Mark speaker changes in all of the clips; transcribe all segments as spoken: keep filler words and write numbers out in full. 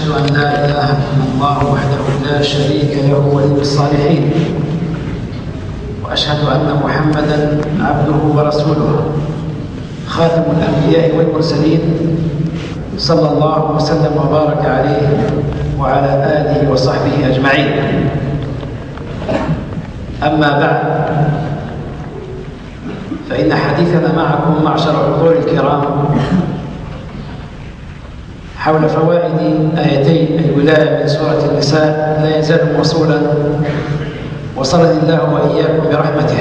Speaker 1: أشهد أن لا إله إلا الله وحده لا شريك له ولي الصالحين، وأشهد أن محمدًا عبده ورسوله خاتم الأنبياء والمرسلين، صلى الله وسلم وبارك عليه وعلى آله وصحبه أجمعين. أما بعد، فإن حديثنا معكم معشر الحضور الكرام حول فوائد آيتي الولاية من سورة النساء لا يزال موصولا، وصلني الله وإياكم برحمته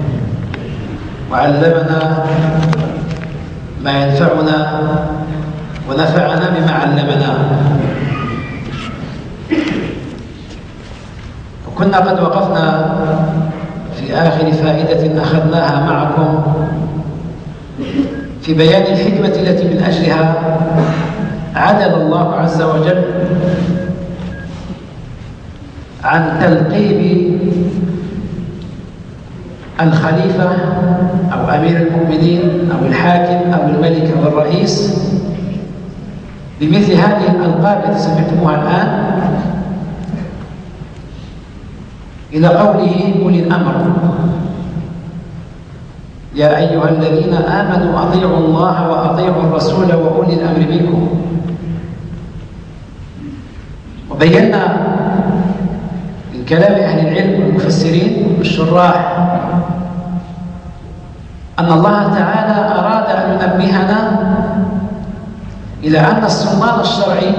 Speaker 1: وعلمنا ما ينفعنا ونفعنا بما علمنا. وكنا قد وقفنا في آخر فائدة أخذناها معكم في بيان الحكمة التي من أجلها عدل الله عز وجل عن تلقيب الخليفة أو أمير المؤمنين أو الحاكم أو الملك أو الرئيس بمثل هذه الألقاب التي سمعتموها الآن، إلى قوله أولي الأمر: يا أيها الذين آمنوا أطيعوا الله وأطيعوا الرسول وأولي الأمر منكم. وبينا من كلام أهل العلم والمفسرين والشراح أن الله تعالى أراد أن ينبهنا إلى أن السلطان الشرعي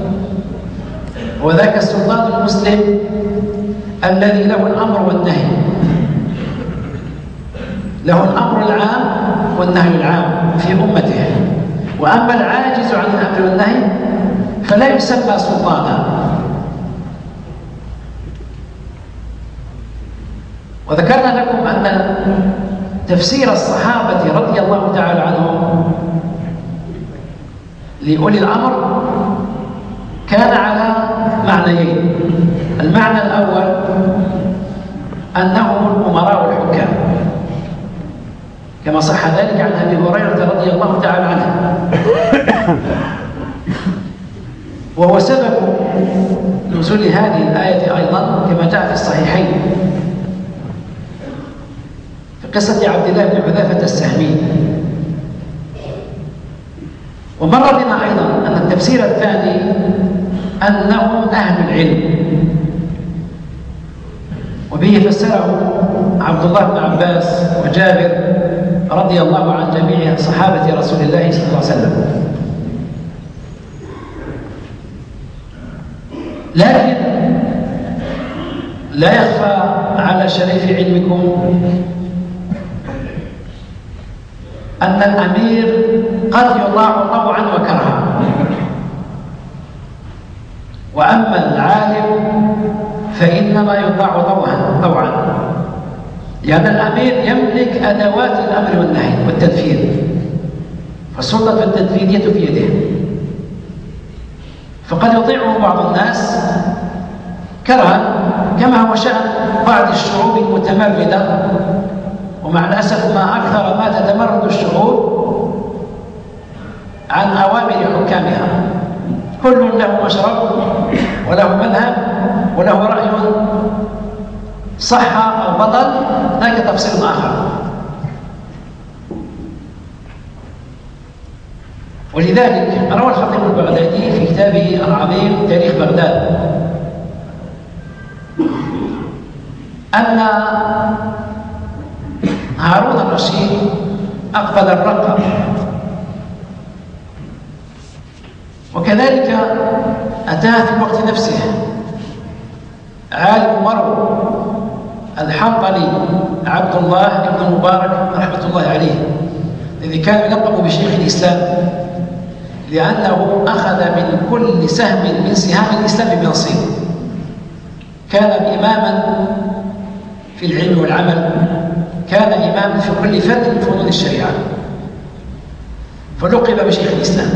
Speaker 1: هو ذاك السلطان المسلم الذي له الأمر والنهي، له الأمر العام والنهي العام في أمته، وأما العاجز عن الأمر والنهي فلا يسمى سلطانا. وذكرنا لكم أن تفسير الصحابة رضي الله تعالى عنهم لأولي الأمر كان على معنيين: المعنى الأول أنهم الأمراء والحكام، كما صح ذلك عن أبي هريرة رضي الله تعالى عنه، وهو سبب نزول هذه الآية أيضا كما جاء في الصحيحين في قصة عبد الله بن حذافة السهمي. ومر بنا أيضا أن التفسير الثاني أنهم أهل العلم، وبه فسره عبد الله بن عباس وجابر رضي الله عن جميع صحابة رسول الله صلى الله عليه وسلم. لكن لا يخفى على شريف علمكم أن الأمير قد يطاع طوعا وكرها، وأما العالم فإنما يطاع طوعا طوعا لأن الأمير يملك أدوات الأمر والنهي والتنفيذ، فالسلطة التنفيذية في يده، فقد يطيعه بعض الناس كرها، كما هو شأن بعض الشعوب المتمردة. ومع الأسف ما أكثر ما تتمرد الشعوب عن أوامر حكامها، كل له مشرب وله مذهب وله رأي صح أو بطل، هناك تفصيل آخر. ولذلك روى الخطيب البغدادي في كتابه العظيم تاريخ بغداد أن هارون الرشيد أقبل الرقة، وكذلك أتاه في الوقت نفسه عالم مرو الحنظلي عبد الله بن المبارك رحمة الله عليه، الذي كان يلقب بشيخ الإسلام لأنه أخذ من كل سهم من سهام الإسلام بنصيب. كان إماما في العلم والعمل، كان إماما في كل فن من فنون الشريعة، فلقب بشيخ الإسلام.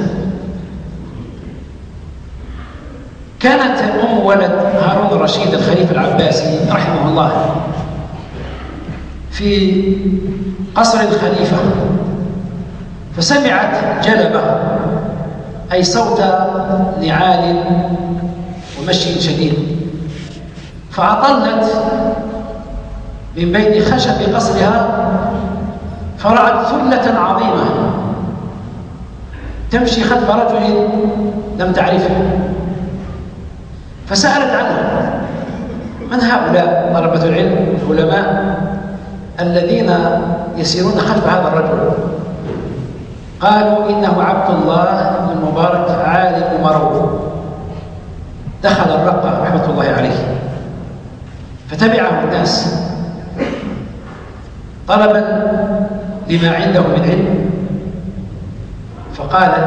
Speaker 1: كانت أم ولد هارون الرشيد الخليفة العباسي رحمه الله في قصر الخليفة، فسمعت جلبة أي صوت نعال ومشي شديد، فأطلت من بين خشب قصرها فرأت ثلة عظيمة تمشي خلف رجل لم تعرفه، فسألت عنه: من هؤلاء طلبة العلم العلماء الذين يسيرون خلف هذا الرجل؟ قالوا: إنه عبد الله بن المبارك عالم مروه، دخل الرقة رحمة الله عليه، فتبعه الناس طلبا لما عنده من علم. فقالت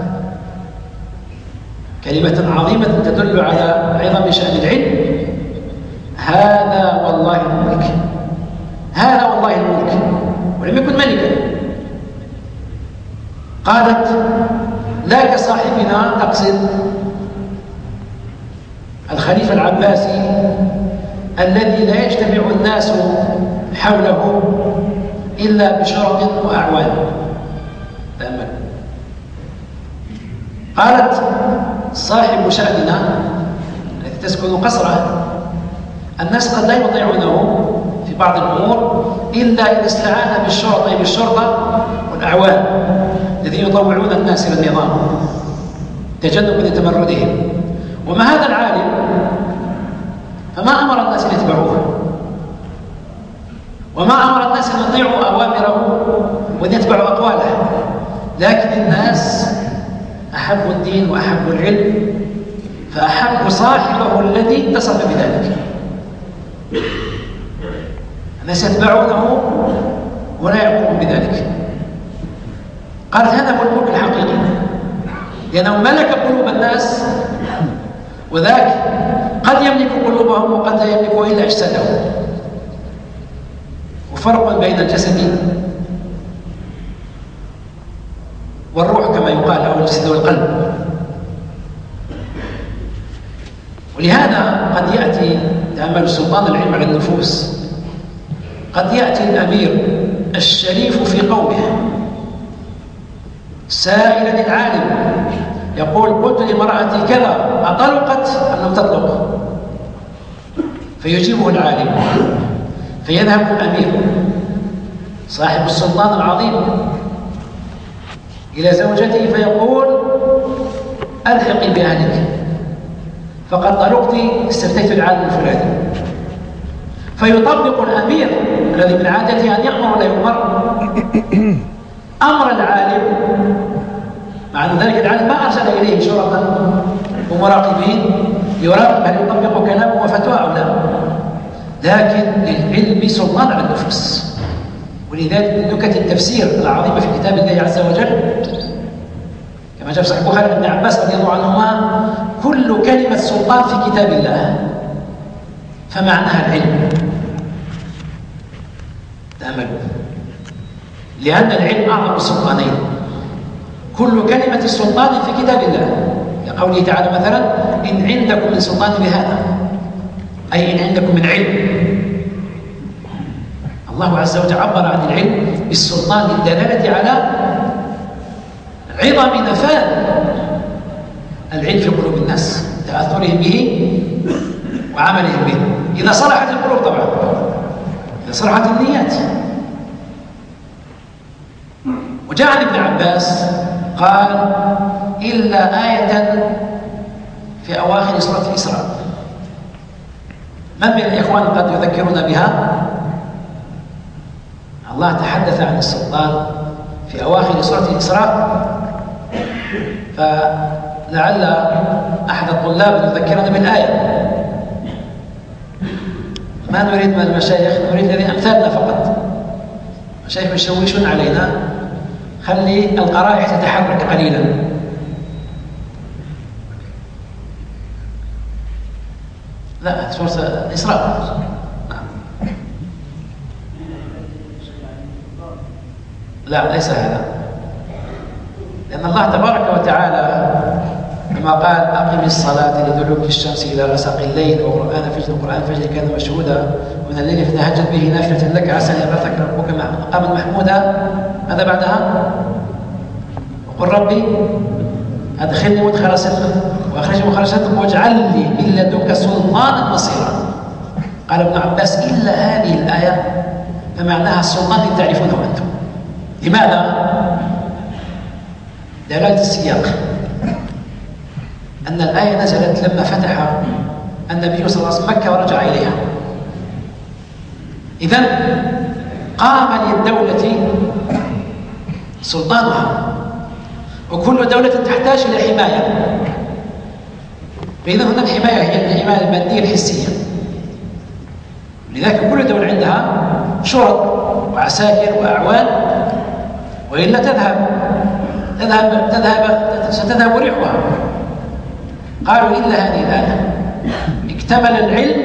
Speaker 1: كلمة عظيمة تدل على عظم شأن العلم: هذا والله الملك، هذا والله الملك، ولم يكن ملكا. قالت: لا كصاحبنا، تقصد الخليفة العباسي الذي لا يجتمع الناس حوله إلا بشرط وأعوان. تأمل. قالت: صاحب شأننا الذي تسكن قصره الناس قد لا يطيعونه في بعض الأمور إلا إذا استعان بالشرطة بالشرطة والأعوان الذين يطوعون الناس إلى النظام تجنبا لتمردهم. وما هذا العالم فما أمر الناس أن يتبعوه، وما أمر الناس أن يطيعوا أوامره وأن يتبعوا أقواله، لكن الناس أحبوا الدين وأحبوا العلم، فأحبوا صاحبه الذي اتصف بذلك. الناس يتبعونه ولا يقومون بذلك. قالت: هذا هو الملك الحقيقي، لأنه ملك قلوب الناس، وذاك قد يملك قلوبهم وقد لا يملك إلا أجسادهم. وفرق بين الجسد والروح كما يقال، أو الجسد والقلب. ولهذا قد يأتي تأمل سلطان العلم على النفوس، قد يأتي الأمير الشريف في قومه سائلا العالم يقول: قلت لامرأتي كذا، أطلقت أم لم تطلق؟ فيجيبه العالم، فيذهب الأمير صاحب السلطان العظيم إلى زوجته فيقول: ألحقي بأهلك، فقد طلقت، استفتيت العالم الفلاني. فيطبق الأمير الذي من عادته أن يأمر ولا يؤمر أمر العالم، مع أن ذلك العالم ما أرسل إليه شرطا ومراقبين يراقب هل يطبق كلامه وفتوى أو لا، لكن للعلم سلطان على النفوس. ولذلك من نكت التفسير العظيمة في كتاب الله عز وجل كما جاء في صحيح البخاري ابن عباس رضي الله عنهما: كل كلمة سلطان في كتاب الله فمعناها العلم. تأملوا، لأن العلم أعظم السلطانين. كل كلمة سلطان في كتاب الله، لقوله تعالى مثلا: إن عندكم من سلطان بهذا، أي إن عندكم من علم. الله عز وجل عبر عن العلم بالسلطان للدلالة على عظم نفاذ العلم في قلوب الناس، تأثرهم به وعملهم به، إذا صلحت القلوب طبعا، إذا صلحت النيات. وجاء عن ابن عباس قال: إلا آية في أواخر سورة الإسراء. من من الإخوان قد يذكرون بها؟ الله تحدث عن السلطان في أواخر سورة الإسراء، فلعل أحد الطلاب يذكرنا بالآية. ما نريد من المشايخ، نريد الذين أمثالنا فقط. مشايخ يشوشون علينا، خلي القرائح تتحرك قليلا. لا، سورة الإسراء. لا، ليس هذا، لأن الله تبارك وتعالى كما قال: أقم الصلاة لدلوك الشمس إلى غسق الليل وقرآن فجر، وقرآن فجر كان مشهودا، ومن الليل فتهجد به نافلة لك عسى أن يبعثك ربك مقاما محمودا. ماذا بعدها؟ وقل ربي أدخلني مدخل صدق وأخرجني مخرج صدق واجعل لي من لدنك سلطانا نصيرا. قال ابن عباس إلا هذه الآية فمعناها السلطان الذي تعرفونه أنتم. لماذا؟ دلالة السياق أن الآية نزلت لما فتح النبي صلى الله عليه وسلم مكة ورجع إليها. إذن قام للدولة سلطانها، وكل دولة تحتاج إلى حماية، فإذا هنا الحماية هي الحماية المادية الحسية. لذلك كل دولة عندها شرط وعساكر وأعوان، وإلا تذهب تذهب تذهب ستذهب ريحها. قالوا إلا هذه الآية اكتمل العلم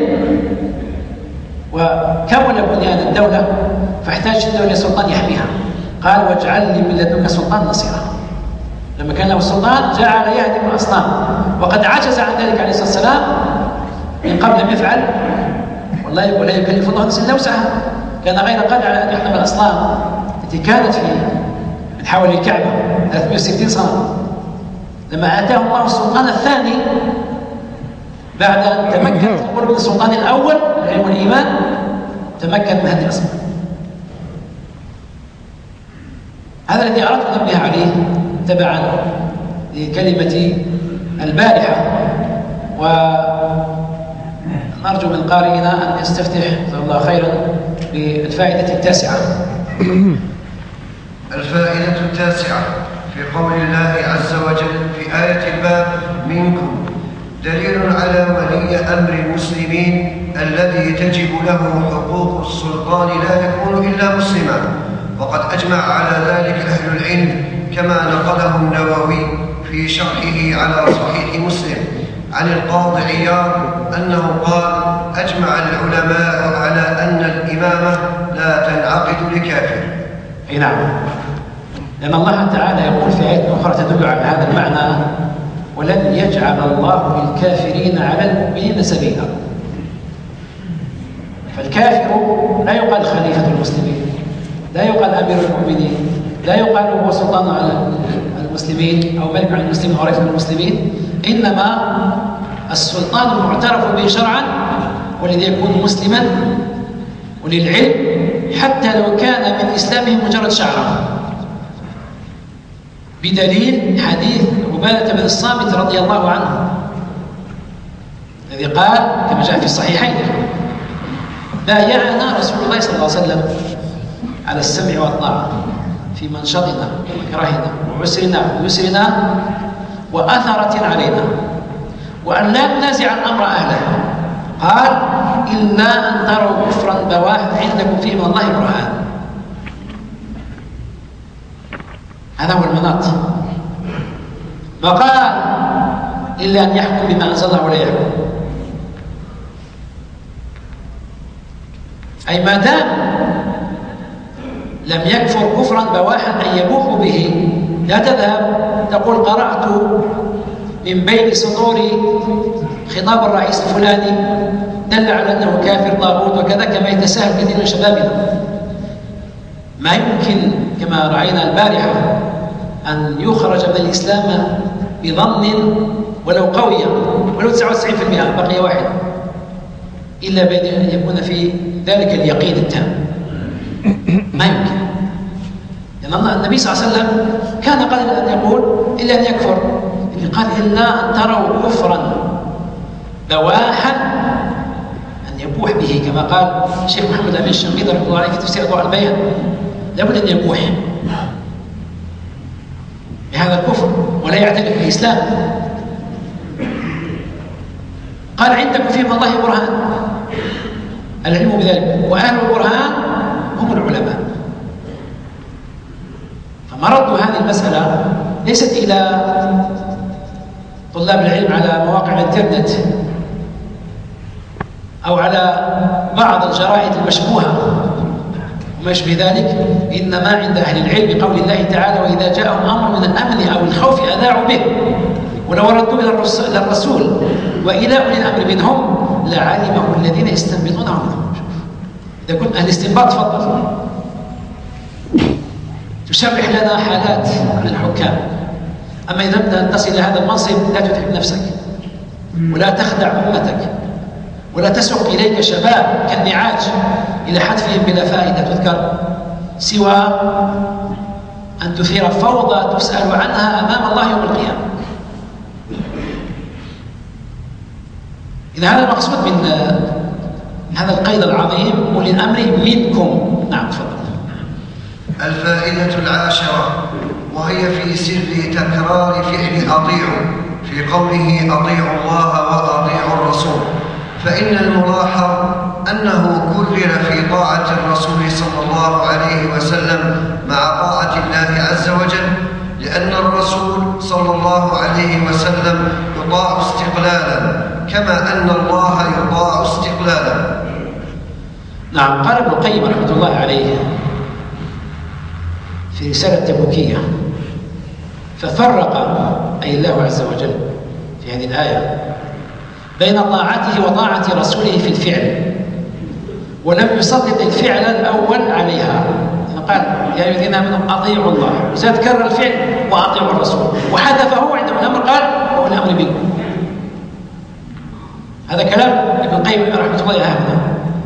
Speaker 1: وكمل بنيان الدولة، فاحتاج الدولة سلطان يحميها. قال واجعل لي من لدنك سلطان نصيرا. لما كان له السلطان جعل يهدم الأصنام، وقد عجز عن ذلك عليه الصلاة والسلام من قبل لم يفعل، والله ولا يكلف الله نفسا إلا وسعها. كان غير قادر على أن يحطم الأصنام التي كانت في من حول الكعبة ثلاثمائة وستين صنم. لما آتاه الله السلطان الثاني بعد أن تمكن من السلطان الأول العلم والإيمان، تمكن من هذه الأصنام. هذا الذي أردت أن أنبه عليه تبعا لكلمة البارحة، ونرجو من قارئنا أن يستفتح جزاه الله خيرا بالفائدة التاسعة.
Speaker 2: الفائدة التاسعة في قول الله عز وجل في آية الباب منكم دليل على ولي أمر المسلمين الذي تجب له حقوق السلطان لا يكون إلا مسلما، وقد أجمع على ذلك أهل العلم كما نقله النووي في شرحه على صحيح مسلم عن القاضي عياض أنه قال أجمع العلماء على أن الإمامة لا تنعقد لكافر.
Speaker 1: أي نعم، لأن الله تعالى يقول في آية أخرى تدل على هذا المعنى: ولن يجعل الله للكافرين على المؤمنين سبيلا. فالكافر لا يقال خليفة المسلمين، لا يقال أمير المؤمنين، لا يقال هو سلطان على المسلمين أو ملك على المسلمين أو رئيس المسلمين، إنما السلطان المعترف به شرعا والذي يكون مسلما وللعلم حتى لو كان من إسلامه مجرد شعره، بدليل حديث عبادة بن الصامت رضي الله عنه الذي قال كما جاء في الصحيحين: بايعنا رسول الله صلى الله عليه وسلم على السمع والطاعة في منشطنا ومكرهنا وعسرنا ويسرنا وأثرة علينا، وأن لا ننازع الأمر أهله. قال: إلا أن تروا كفرا بواحا عندكم فيه من الله برهان. هذا هو المناط. فقال: إلا أن يحكم بما أنزل الله ولا يحكم. أي ما دام لم يكفر كفرا بواحا أن يبوح به، لا تذهب تقول قرأت من بين سطور خطاب الرئيس الفلاني دل على أنه كافر طاغوت وكذا، كما يتساهل كثير من شبابنا. ما يمكن كما رأينا البارحة أن يخرج من الإسلام بظن ولو قوية ولو تسعة وتسعين بالمئة بقي واحد، إلا بأن يكون في ذلك اليقين التام. ما يمكن، لأن الله النبي صلى الله عليه وسلم كان قادرا أن يقول إلا أن يكفر، لكن قال: إلا أن تروا كفرا بواحا أن يبوح به، كما قال الشيخ محمد الأمين الشنقيطي رحمه الله عليه في تفسير أضواء البيان: لابد أن يبوح بهذا الكفر ولا يعترف بالإسلام. قال: عندكم فيما الله برهان، العلم بذلك، وأهل البرهان هم العلماء. فمرد هذه المسألة ليست إلى طلاب العلم على مواقع الانترنت أو على بعض الجرائد المشبوهة وما يشبه ذلك، إنما عند أهل العلم بقول الله تعالى: وإذا جاءهم أمر من الأمن أو الخوف أذاعوا به ولو ردوا إلى الرسول وإلى أولي الأمر منهم لعلمه الذين يستنبطونه منهم. إذا كنت أهل الاستنباط تفضل تشرح لنا حالات عن الحكام. أما إذا أردت أن تصل إلى هذا المنصب لا تتعب نفسك ولا تخدع أمتك ولا تسوق إليك شباب كالنعاج إلى حتفهم بلا فائدة تذكر، سوى أن تثير فوضى تسأل عنها أمام الله يوم القيامة. إذا هذا المقصود من هذا القيد العظيم، أولي الأمر منكم. نعم تفضل.
Speaker 2: الفائدة العاشرة وهي في سر تكرار فعل أطيعوا في قوله أطيعوا الله وأطيعوا الرسول، فإن الملاحظ أنه كرر في طاعة الرسول صلى الله عليه وسلم مع طاعة الله عز وجل، لأن الرسول صلى الله عليه وسلم يطاع استقلالا كما أن الله يطاع استقلالا.
Speaker 1: نعم. قال ابن القيم رحمة الله عليه في رسالة تبوكية: ففرق أي الله عز وجل في هذه الآية بين طاعته وطاعة رسوله في الفعل، ولم يسلط الفعل الأول عليها. قال يا أيها الذين آمنوا أطيعوا الله، وزاد كرر الفعل وأطيعوا الرسول، وحذفه عند الأمر قال وأولي الأمر منكم. هذا كلام ابن القيم رحمة الله عليه.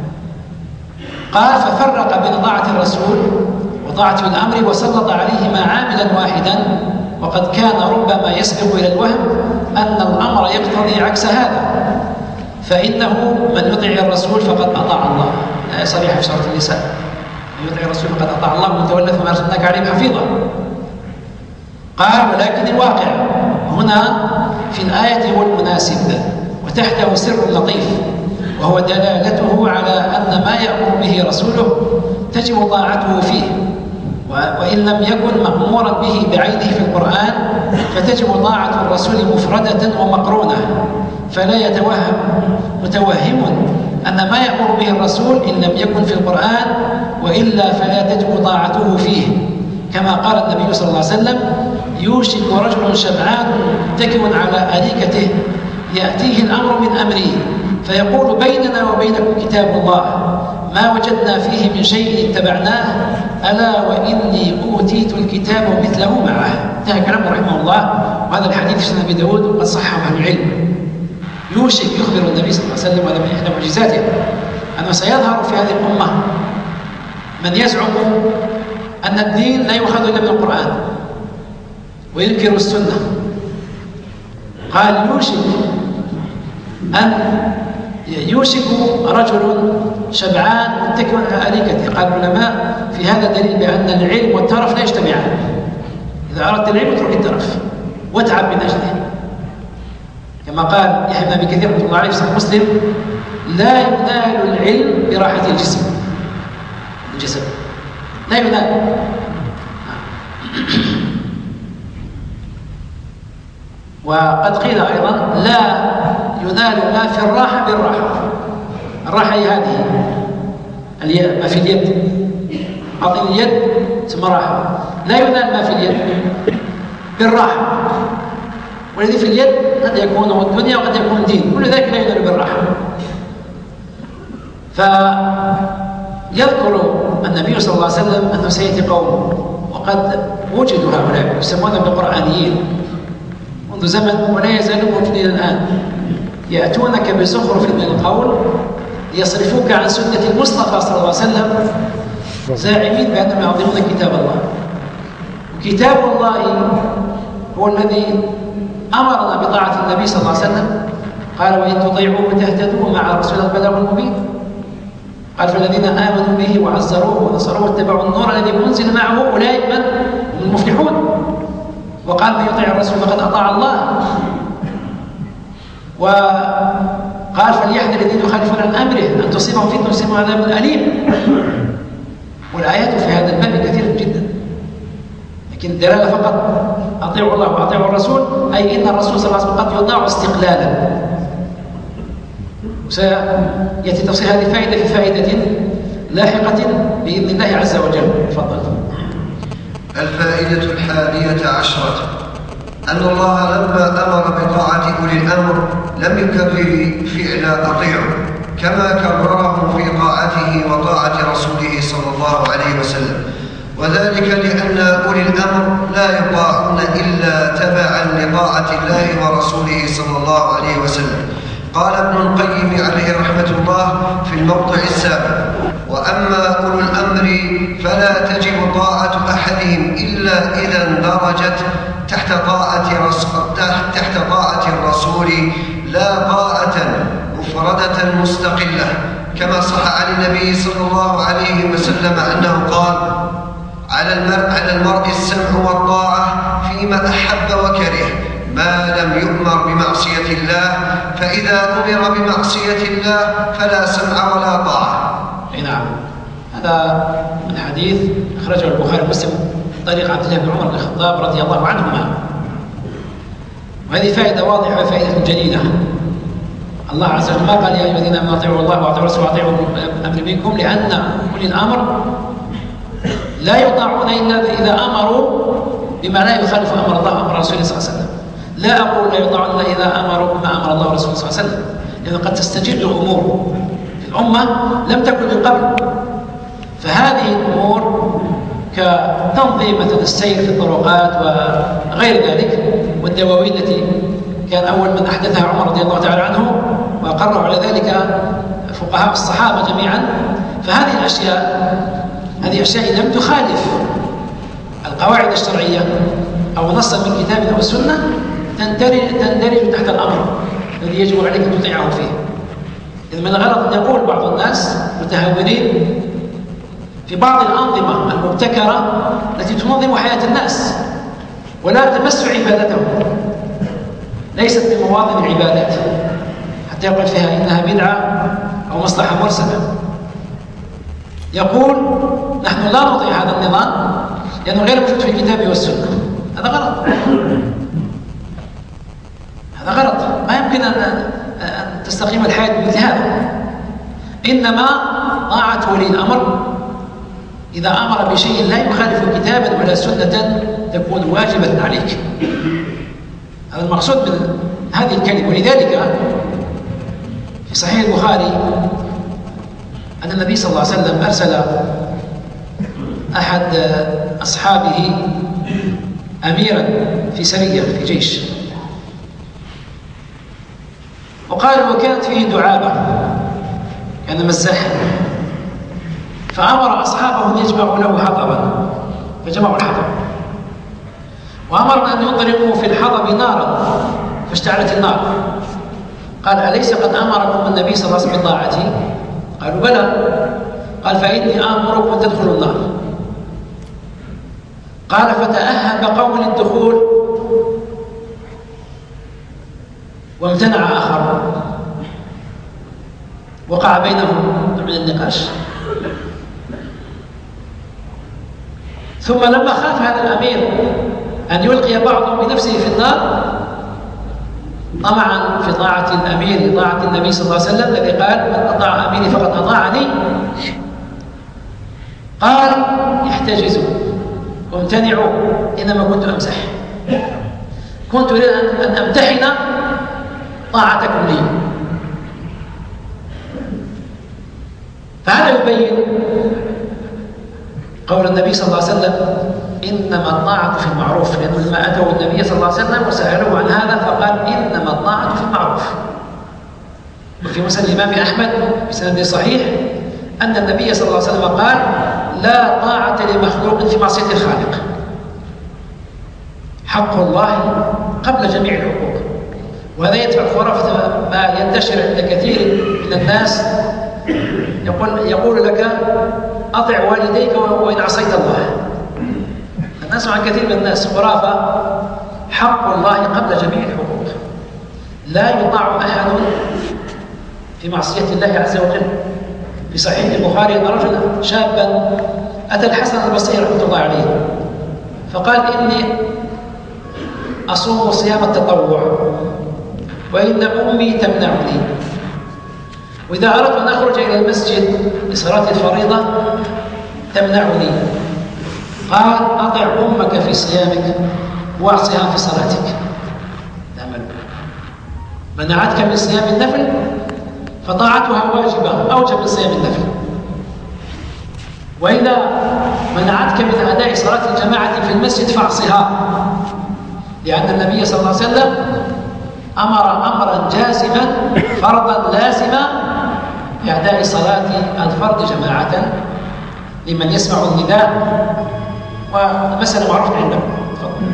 Speaker 1: قال ففرق بين طاعة الرسول وطاعة الأمر وسلط عليهما عاملا واحدا، وقد كان ربما يسبق إلى الوهم أن الأمر يقتضي عكس هذا، فإنه من يطيع الرسول فقد أطاع الله. الآية صريحة في سورة النساء: من يطيع الرسول فقد أطاع الله ومن تولى فما أرسلناك عليهم حفيظا. قال ولكن الواقع هنا في الآية هو المناسب، وتحته سر لطيف، وهو دلالته على أن ما يأمر به رسوله تجب طاعته فيه، وإن لم يكن مأمورا به بعينه في القرآن فتجب طاعة الرسول مفردة ومقرونة، فلا يتوهم متوهم أن ما يأمر به الرسول إن لم يكن في القرآن، وإلا فلا تجب طاعته فيه، كما قال النبي صلى الله عليه وسلم: يوشك رجل شبعان متكئ على أريكته يأتيه الأمر من أمره فيقول بيننا وبينكم كتاب الله ما وجدنا فيه من شيء اتبعناه ألا وإني أوتيت الكتاب ومثله معه. انتهى كلامه رحمه الله. وهذا الحديث في سنن أبي داود وقد صححه أهل العلم. يوشك يخبر النبي صلى الله عليه وسلم، وهذا من إحدى معجزاته، أنه سيظهر في هذه الأمة من يزعم أن الدين لا يؤخذ إلا من القرآن وينكر السنة. قال يوشك أن يوشك رجل شبعان متكئ على أريكته. قال العلماء في هذا دليل بأن العلم والترف لا يجتمعان. إذا أردت العلم اترك الترف واتعب من أجله، كما قال يحيى بن أبي كثير رحمه الله عليه في صحيح مسلم: لا ينال العلم براحة الجسم الجسد لا ينال. وقد قيل أيضا لا ينال ما في الراحة بالراحة. الراحة هي هذه ما في اليد، أعطي اليد ثم راحة. لا ينال ما في اليد بالراحة، والذي في اليد قد يكون الدنيا وقد يكون الدين، كل ذلك لا ينال بالراحة. فيذكر النبي صلى الله عليه وسلم أنه سيأتي قوم، وقد وجدوا هؤلاء يسمون بالقرآنيين منذ زمن ولا يزالون موجودين الآن، يأتونك بزخرف من القول ليصرفوك عن سنة المصطفى صلى الله عليه وسلم، زاعمين بأنهم يعظمون كتاب الله. وكتاب الله هو الذي أمرنا بطاعة النبي صلى الله عليه وسلم. قال وإن تطيعوه تهتدوا مع رسول البلاغ المبين. قال فالذين آمنوا به وعزروه ونصروه واتبعوا النور الذي أنزل معه أولئك من المفلحون. وقال من يطيع الرسول فقد أطاع الله. وقال فليحذر الذين يخالفون عن أمره أن تصيبهم فتنة ويصيبهم عذاب أليم. والآيات في هذا الباب كثيرة جدا، لكن الدلالة فقط أطيعوا الله وأطيعوا الرسول، أي إن الرسول صلى الله عليه وسلم قد يطاع استقلالا. وسيأتي تفصيل هذه الفائدة في فائدة لاحقة بإذن الله عز وجل. تفضل.
Speaker 2: الفائدة الحادية عشرة أن الله لما أمر بطاعة أولي الأمر لم يكرر فعل أطيعوا، كما كرره في طاعته وطاعة رسوله صلى الله عليه وسلم، وذلك لأن أولي الأمر لا يطاعون إلا تبعا لطاعة الله ورسوله صلى الله عليه وسلم. قال ابن القيم عليه رحمة الله في الموضع السابع: وأما أولو الأمر فلا تجب طاعة أحدهم إلا إذا اندرجت تحت طاعة رسول تحت طاعة الرسول لا طاعة مفردة مستقلة، كما صح عن النبي صلى الله عليه وسلم أنه قال: على المرء على المرء السمع والطاعة فيما أحب وكره ما لم يؤمر بمعصية الله، فإذا أمر بمعصية الله فلا سمع ولا طاعة.
Speaker 1: نعم، هذا من حديث أخرجه البخاري ومسلم طريق عبد الله بن عمر بن الخطاب رضي الله عنهما. وهذه فائدة واضحة وفائدة جليلة. الله عز وجل ما قال يا أيها الذين آمنوا أطيعوا الله وأطيعوا الرسول وأطيعوا الأمر منكم، لأن أولي الأمر لا يطاعون إلا إذا أمروا بما لا يخالف أمر الله وأمر رسوله صلى الله عليه وسلم. لا أقول لا يطاعون إلا إذا أمروا بما أمر الله ورسوله صلى الله عليه وسلم، لأن قد تستجد أمور في الأمة لم تكن من قبل، فهذه الأمور كتنظيم مثلا السير في الطرقات وغير ذلك، والدواوين التي كان أول من أحدثها عمر رضي الله تعالى عنه وأقروا على ذلك فقهاء الصحابة جميعا. فهذه الأشياء هذه أشياء لم تخالف القواعد الشرعية أو نصا من كتاب أو السنة تندرج تحت الأمر الذي يجب عليك أن تطيعه فيه. إذ من الغلط أن يقول بعض الناس متهورين في بعض الأنظمة المبتكرة التي تنظم حياة الناس ولا تمس عبادتهم، ليست من مواطن العبادات، حتى يقول فيها إنها بدعة أو مصلحة مرسلة. يقول نحن لا نطيع هذا النظام لأنه غير موجود في الكتاب والسنة. هذا غلط، هذا غلط، ما يمكن أن تستقيم الحياة بمثل هذا. إنما طاعة ولي الأمر إذا أمر بشيء لا يخالف كتابا ولا سنة تكون واجبة عليك. هذا المقصود من هذه الكلمة. ولذلك في صحيح البخاري أن النبي صلى الله عليه وسلم أرسل أحد أصحابه أميرا في سرية في جيش، وقال وكانت فيه دعابة، كان مزاحا، فأمر أصحابه أن يجمعوا له حطبا، فجمعوا الحطب، وأمرنا أن يضربوا في الحطب نارا فاشتعلت النار. قال أليس قد أمركم النبي صلى الله عليه وسلم بطاعتي؟ قالوا بلى. قال فإني آمركم أن تدخلوا النار. قال فتأهب قوم للدخول وامتنع آخر، وقع بينهم من النقاش. ثم لما خاف هذا الأمير أن يلقي بعضهم بنفسه في النار طمعا في طاعة الأمير طاعة النبي صلى الله عليه وسلم الذي قال من أطاع أميري فقد أطاعني، قال احتجزوا وامتنعوا إنما كنت أمزح، كنت أريد أن أمتحن طاعتكم لي. فهذا يبين قول النبي صلى الله عليه وسلم إنما الطاعة في المعروف، لأنه لما أتوا النبي صلى الله عليه وسلم وسألوه عن هذا فقال إنما الطاعة في المعروف. وفي مسند الإمام أحمد بسند صحيح أن النبي صلى الله عليه وسلم قال لا طاعة لمخلوق في معصية الخالق، حق الله قبل جميع الحقوق. وهذا يدفع خرافة ما ينتشر عند كثير من الناس، يقول, يقول لك أطع والديك وإن عصيت الله. الناس عن كثير من الناس خرافة حق الله قبل جميع الحقوق، لا يطاع أحد في معصية الله عز وجل. في صحيح البخاري أن رجلا شابا أتى الحسن البصري رحمه الله عليه فقال إني أصوم صيام التطوع وإن أمي تمنعني، وإذا أردت أن أخرج إلى المسجد لصلاة الفريضة تمنعني. قال أطع أمك في صيامك وأعصها في صلاتك. تعمل منعتك من صيام النفل فطاعتها واجبة أوجب من صيام النفل. وإذا منعتك من أداء صلاة الجماعة في المسجد فاعصها، لأن النبي صلى الله عليه وسلم أمر أمرا جازما فرضا لازما بأداء صلاة الفرض جماعة لمن يسمع النداء، والمسألة معروفة عندكم. تفضل.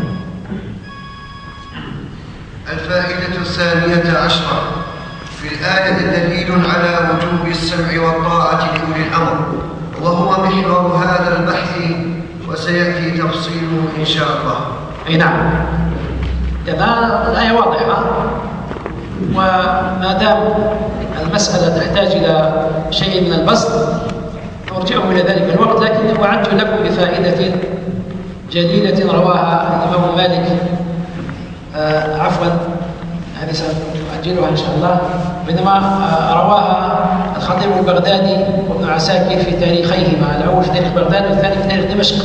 Speaker 2: الفائدة الثانية عشرة: في الآية دليل على وجوب السمع والطاعة لأولي الأمر، وهو محور هذا البحث وسيأتي تفصيله إن شاء الله.
Speaker 1: أي نعم، الآية واضحة، وما دام المسألة تحتاج إلى شيء من البسط نرجعه إلى ذلك الوقت، لكن وعدت لكم بفائدة جليلة رواها الإمام مالك، آه عفوا هذه سنؤجلها إن شاء الله، بينما آه رواها الخطيب البغدادي وابن عساكر في تاريخيهما، الأول في تاريخ بغداد والثاني في تاريخ دمشق،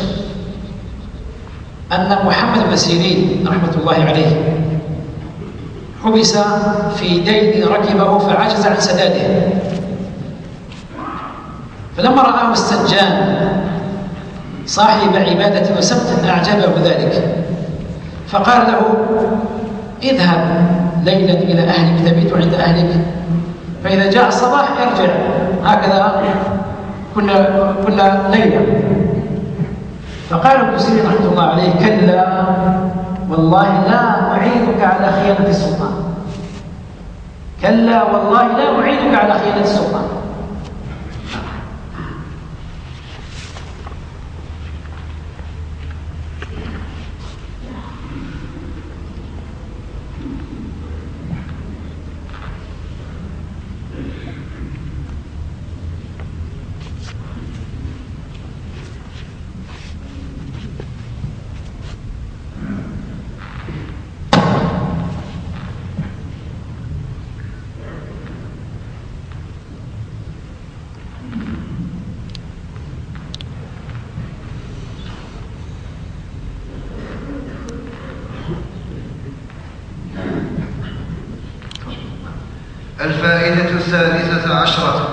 Speaker 1: أن محمد بن سيرين رحمة الله عليه حبس في دين ركبه فعجز عن سداده، فلما رآه السجان صاحب عبادة وسمت أعجبه ذلك، فقال له: اذهب ليلا إلى أهلك تبيت عند أهلك، فإذا جاء الصباح ارجع، هكذا كل كل ليلة. فقال ابن سيرين رحمه الله عليه: كلا والله لا أعينك على خيانة السلطان، كلا والله لا أعينك على خيانة السلطان.
Speaker 2: الفائدة الثالثة عشرة: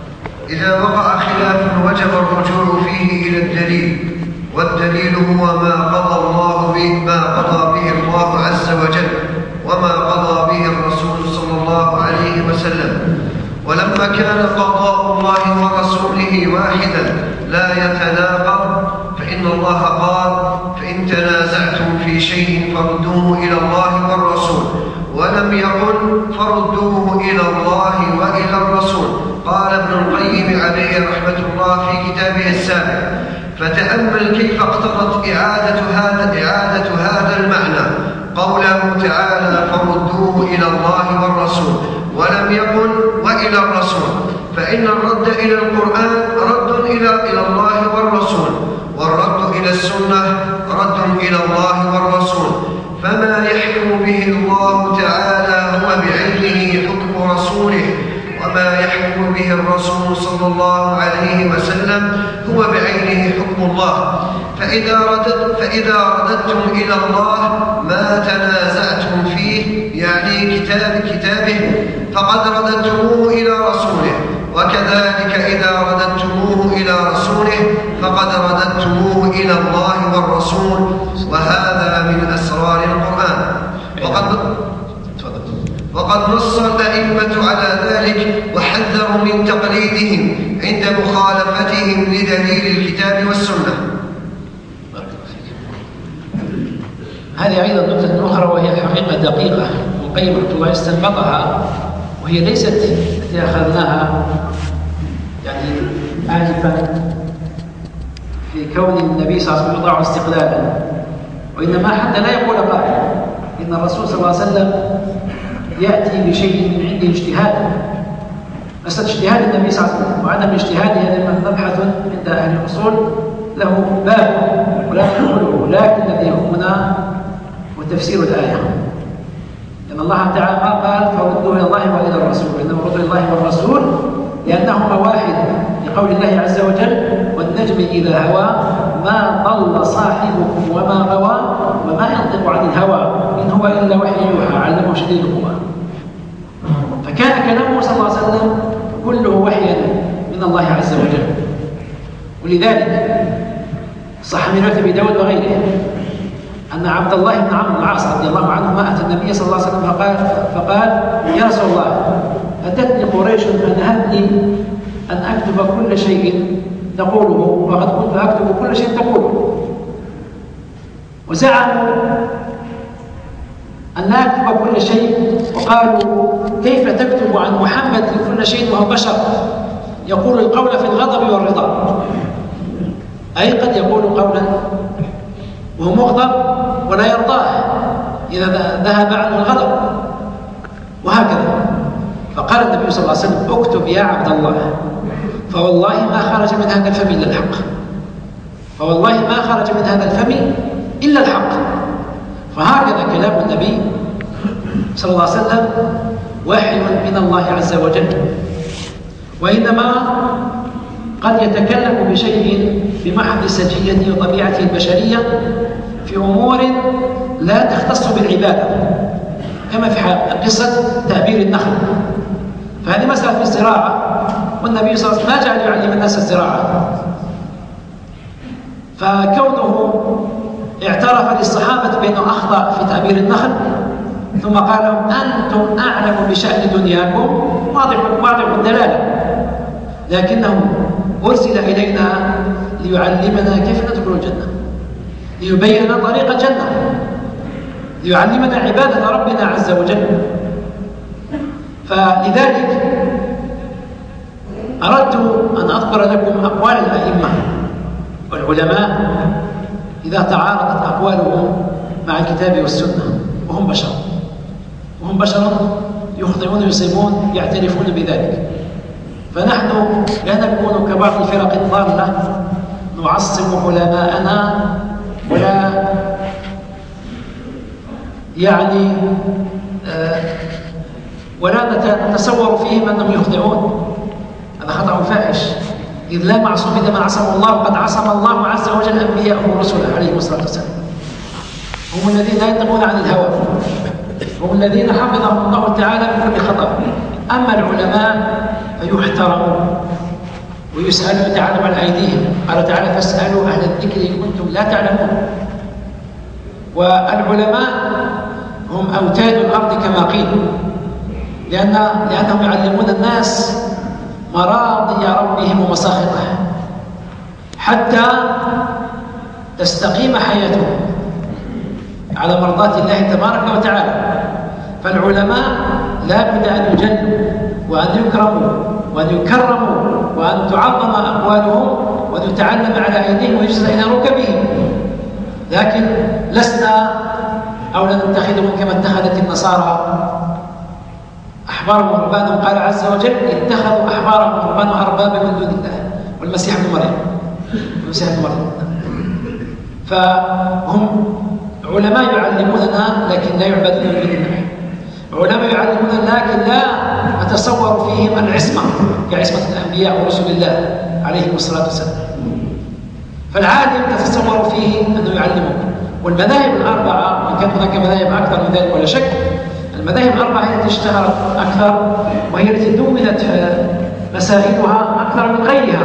Speaker 2: إذا وقع خلاف وجب الرجوع فيه إلى الدليل، والدليل هو ما قضى الله به ما قضى به الله عز وجل وما قضى به الرسول صلى الله عليه وسلم. ولما كان قضاء الله ورسوله واحدا لا يتناقض، فإن الله قال: فإن تنازعتم في شيء فردوه إلى الله والرسول، ولم يقل فردوه إلى الله وإلى الرسول. قال ابن القيم عليه رحمة الله في كتابه السابع: فتأمل كيف اقتضت إعادة هذا إعادة هذا المعنى قوله تعالى: فردوه إلى الله والرسول، ولم يقل وإلى الرسول، فإن الرد إلى القرآن رد إلى إلى الله والرسول، والرد إلى السنة رد إلى الله والرسول. فما يحكم به الله تعالى هو بعينه حكم رسوله، وما يحكم به الرسول صلى الله عليه وسلم هو بعينه حكم الله. فإذا رددت فإذا رددتم إلى الله ما تنازعتم فيه، يعني كتاب كتابه، فقد رددتموه إلى رسوله، وكذلك إذا رددتموه إلى رسوله فقد رددتموه إلى الله والرسول، وهذا من أسرار القرآن. وقد وقد نص الأئمة على ذلك وحذروا من تقليدهم عند مخالفتهم لدليل الكتاب والسنة.
Speaker 1: هذه أيضا نقطة أخرى وهي الحقيقة دقيقة القيم رحمه الله استنبطها، وهي ليست التي أخذناها يعني آنفا في كون النبي صلى الله عليه وسلم يضع استقلالا، وإنما حتى لا يقول قائل إن الرسول صلى الله عليه وسلم يأتي بشيء من عنده اجتهادا. مسألة اجتهاد النبي صلى الله عليه وسلم وعدم اجتهاده هذا مبحث عند أهل الأصول له باب ولا نقوله، لكن الذي يهمنا هو تفسير الآية، لأن الله تعالى قال: فردوه إلى الله وإلى الرسول، إنما ردوا إلى الله والرسول لأنهما واحد، لقول الله عز وجل: والنجم إذا هوى ما ضل صاحبكم وما غوى وما ينطق عن الهوى إن هو إلا وحي يوحى علمه شديد القوى. فكان كلامه صلى الله عليه وسلم كله وحيا من الله عز وجل. ولذلك صح من رواية أبي داود وغيره أن عبد الله بن عمرو بن العاص رضي الله عنهما أتى النبي صلى الله عليه وسلم فقال, فقال يا رسول الله أتتني قريش فنهتني أن أكتب كل شيء تقوله وقد كنت أكتب كل شيء تقوله، وزعموا أن أكتب كل شيء، وقالوا كيف تكتب عن محمد كل شيء وهو بشر يقول القول في الغضب والرضا؟ أي قد يقول قولا وهو مغضب ولا يرضاه إذا ذهب عنه الغضب، وهكذا. فقال النبي صلى الله عليه وسلم اكتب يا عبد الله فوالله ما خرج من هذا الفم إلا الحق، فوالله ما خرج من هذا الفم إلا الحق. فهكذا كلام النبي صلى الله عليه وسلم وحي من الله عز وجل، وإنما قد يتكلم بشيء بمحض سجيته وطبيعته البشرية في أمور لا تختص بالعبادة، كما في قصة تأبير النخل، فهذه مسألة في الزراعة، والنبي صلى الله عليه وسلم ما جعل يعلم الناس الزراعة، فكونه اعترف للصحابة بأنه أخطأ في تأبير النخل ثم قال لهم أنتم أعلم بشأن دنياكم واضح واضح الدلالة، لكنه أرسل إلينا ليعلمنا كيف ندخل الجنة، ليبين لنا طريق الجنة، ليعلمنا عبادة ربنا عز وجل. فلذلك أردت أن أذكر لكم أقوال الأئمة والعلماء إذا تعارضت أقوالهم مع الكتاب والسنة، وهم بشر وهم بشر يخطئون يصيبون يعترفون بذلك. فنحن لا نكون كبعض الفرق الضالة نعصم علماءنا ولا يعني آه ولا نتصور فيهم أنهم يخطئون، هذا خطأ فاحش، إذ لا معصوم إلا من عصم الله، قد عصم الله عز وجل أنبياءه ورسله عليه الصلاة والسلام، هم الذين لا ينطقون عن الهوى، هم الذين حفظهم الله تعالى من كل خطأ. أما العلماء فيحترمون ويسألوا تعالى عن أيديهم، قال تعالى فاسألوا أهل الذكر إن كنتم لا تعلمون. والعلماء هم أوتاد الأرض كما قيل، لأن لأنهم يعلمون الناس مراضي ربهم ومساخطه حتى تستقيم حياتهم على مرضاة الله تبارك وتعالى. فالعلماء لا بد أن يجلوا وأن يكرموا وأن يكرموا وأن تعظم أقوالهم وأن يتعلم على أيديهم ويجلس إلى ركبهم، لكن لسنا أو لا نتخذهم كما اتخذت النصارى أحبارهم ورهبانهم. قال عز وجل اتخذوا أحبارهم ورهبانهم أربابا من دون الله والمسيح ابن مريم والمسيح ابن مريم. فهم علماء يعلموننا لكن لا يعبدون بدون الله، علماء يعلموننا لكن لا نتصور فيهم العصمة كعصمة الأنبياء ورسل الله عليهم الصلاة والسلام. فالعالم تتصور فيه أنه يعلمك. والمذاهب الأربعة وإن كانت هناك مذاهب أكثر من ذلك ولا شك، المذاهب الأربعة هي التي اشتهرت أكثر وهي التي دونت مسائلها أكثر من غيرها.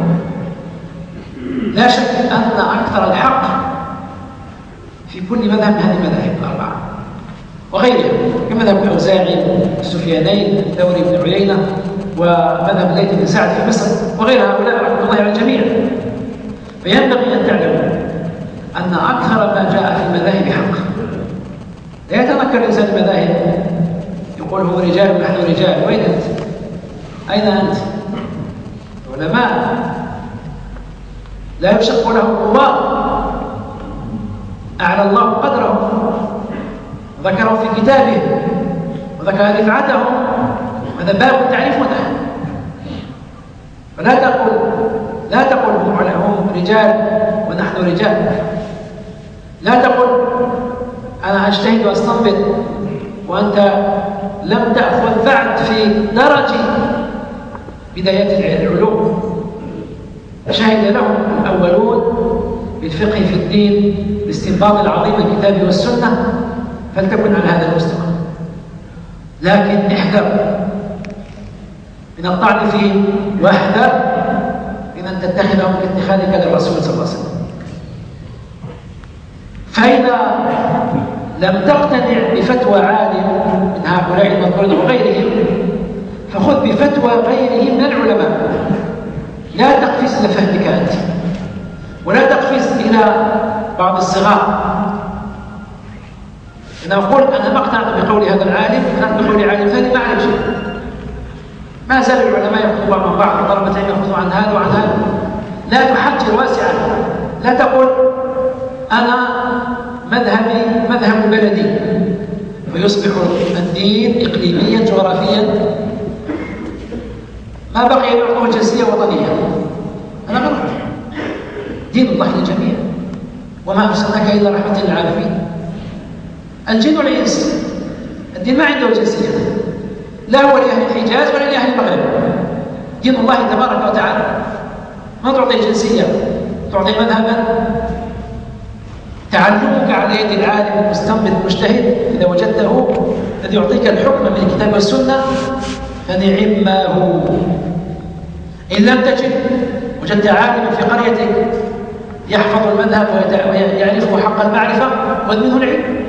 Speaker 1: لا شك أن أكثر الحق في كل مذهب من هذه المذاهب الأربعة وغيرها، كمذهب الأوزاعي، السفيانين، الثوري بن عيينة، ومذهب الليث بن سعد في مصر وغير هؤلاء رحمة الله على الجميع. فينبغي أن تعلموا أن أكثر ما جاء في المذاهب حق. لا يتذكر الإنسان المذاهب يقول هو رجال ونحن رجال، وين أنت؟ أين أنت؟ علماء لا يشق لهم الله، أعلى الله قدرهم وذكرهم في كتابه وذكر رفعتهم، هذا باب تعرفونه. فلا تقل لا تقل هم رجال ونحن رجال، لا تقل أنا أجتهد وأستنبط وأنت لم تأخذ بعد في درج بدايات العلوم. شهد لهم الأولون بالفقه في الدين باستنباط العظيم الكتاب والسنة، فلتكن على هذا المستوى. لكن احذر من الطعن فيه واحذر من من أن تتخذهم كاتخاذك للرسول صلى الله عليه وسلم. فإذا لم تقتنع بفتوى عالم من هؤلاء المذكورين وغيرهم فخذ بفتوى غيرهم من العلماء، لا تقفز إلى فهمك أنت، ولا تقفز إلى بعض الصغار. أنا أقول أنا ما اقتنعت بقول هذا العالم، اقتنعت بقول عالم ثاني ما أعرف شيء. ما زال العلماء يأخذوا بعض من بعض، وطلبة العلم يأخذوا عن هذا وعن هذا. لا تحجر واسعا، لا تقول أنا مذهبي مذهب بلدي فيصبح الدين إقليميا جغرافيا، ما بقي أن يعطوه جنسية وطنية. أنا غلط. دين الله للجميع، وما أرسلناك إلا رحمة للعالمين. الجن والإنس الدين ما عنده جنسية، لا هو لأهل الحجاز ولا لأهل المغرب. دين الله تبارك وتعالى ما تعطي جنسية، تعطي مذهبا. تعلمك على يد العالم المستنبط المجتهد إذا وجدته الذي يعطيك الحكم من الكتاب والسنة فنعم ما هو. إن لم تجد وجدت عالما في قريتك يحفظ المذهب ويعرفه حق المعرفة خذ منه العلم،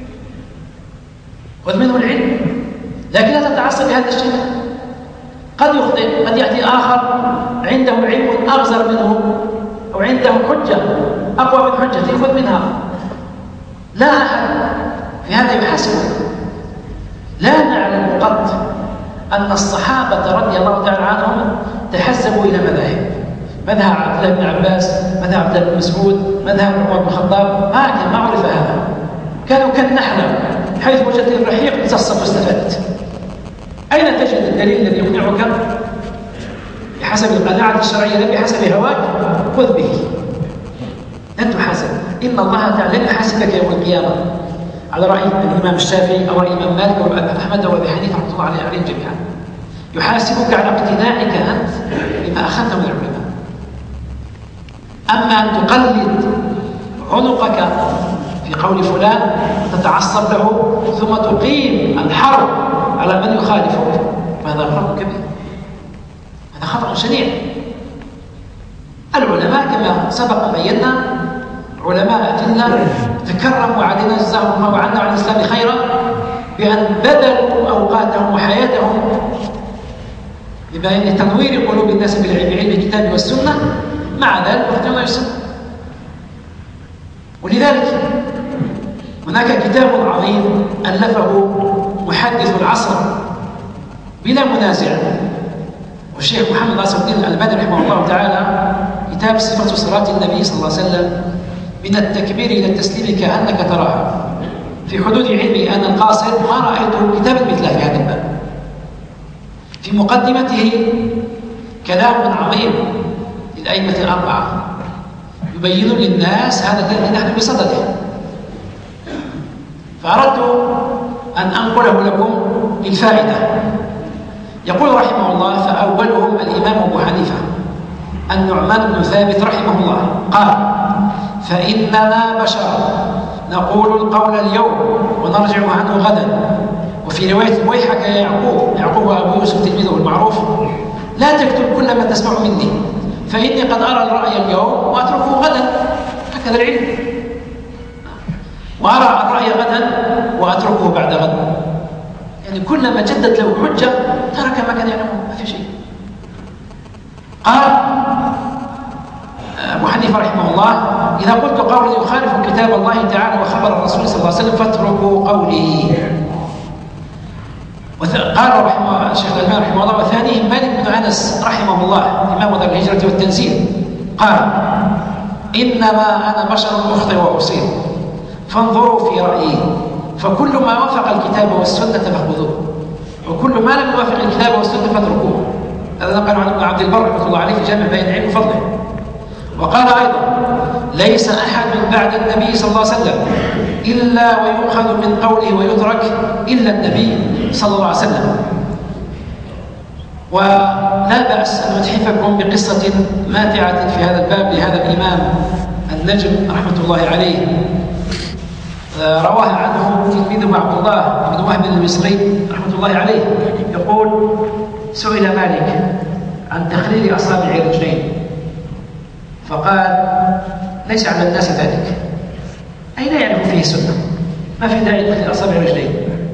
Speaker 1: خذ منه العلم، لكن لا تتعصب بهذا الشيء. قد يخطئ، قد يأتي آخر عنده علم أغزر منه أو عنده حجة أقوى من حجته خذ منها. لا أحد في هذا يحاسبك. لا نعلم قط أن الصحابة رضي الله تعالى عنهم تحزبوا إلى مذاهب، مذهب عبد الله بن عباس، مذهب عبد الله بن مسعود، مذهب عمر بن الخطاب، هكذا ما عرف هذا. كانوا كالنحلة حيث وجدت الرحيق امتصت واستفادت. أين تجد الدليل الذي يقنعك بحسب القناعة الشرعية لا بحسب هواك؟ خذ به، لن تحاسب. إن الله تعالى لن يحاسبك يوم القيامة على رأي الإمام الشافعي أو الإمام مالك أو أحمد أو أبي حنيفة رحمة الله عليهم جميعا. يحاسبك على اقتناعك أنت بما أخذته من العلماء. أما أن تقلد عنقك في قول فلان وتتعصب له ثم تقيم الحرب على من يخالفك فهذا فرق كبير، هذا خطأ شنيع. العلماء كما سبق بينا علماء أجلة تكرموا علينا جزاهم الله عنا وعن الإسلام خيرا بأن بذلوا أوقاتهم وحياتهم لبيان تنوير قلوب الناس بعلم الكتاب والسنة، مع ذلك يختارون السنة. ولذلك هناك كتاب عظيم ألفه محدث العصر بلا منازع والشيخ محمد ناصر الدين الألباني رحمه الله تعالى، كتاب صفة صلاة النبي صلى الله عليه وسلم من التكبير إلى التسليم كأنك تراها. في حدود علمي أنا القاصر ما رأيت كتابا مثله في هذا الباب. في مقدمته كلام عظيم للأئمة الأربعة يبين للناس هذا الذي نحن بصدده، فأردت أن أنقله لكم للفائدة. يقول رحمه الله: فأولهم الإمام أبو حنيفة النعمان بن ثابت رحمه الله قال: فإننا بشر نقول القول اليوم ونرجع عنه غدا. وفي رواية ويحك يا يعقوب، يعقوب وأبو يوسف تلميذه المعروف، لا تكتب كل ما تسمع مني فإني قد أرى الرأي اليوم وأتركه غدا. هكذا العلم، وأرى الرأي غدا وأتركه بعد غد. يعني كلما جدت له حجة ترك ما كان يعلمه، ما في شيء. قال أبو حنيفة رحمه الله: إذا قلت قولا يخالف كتاب الله تعالى وخبر الرسول صلى الله عليه وسلم فاتركوا قولي. قال رحمه الشيخ الألباني رحمه الله: وثانيهم مالك بن أنس رحمه الله إمام دار الهجرة والتنزيل قال: إنما أنا بشر أخطئ وأصيب فانظروا في رأيي، فكل ما وافق الكتاب والسنة فخذوه وكل ما لم يوافق الكتاب والسنة فاتركوه. هذا نقل عن ابن عبد البر رحمه الله عليه في جامع بيان العلم وفضله. وقال أيضا: ليس أحد من بعد النبي صلى الله عليه وسلم إلا ويؤخذ من قوله ويترك إلا النبي صلى الله عليه وسلم. ولا بأس أن أتحفكم بقصة ماتعة في هذا الباب لهذا الإمام النجم رحمة الله عليه، رواها عنه تلميذه عبد الله بن وهب المصري رحمة الله عليه. يقول: سئل مالك عن تخليل أصابع الرجلين فقال ليس على الناس ذلك، أي لا يعرف فيه سنة، ما في داعي مثل أصابع رجلين.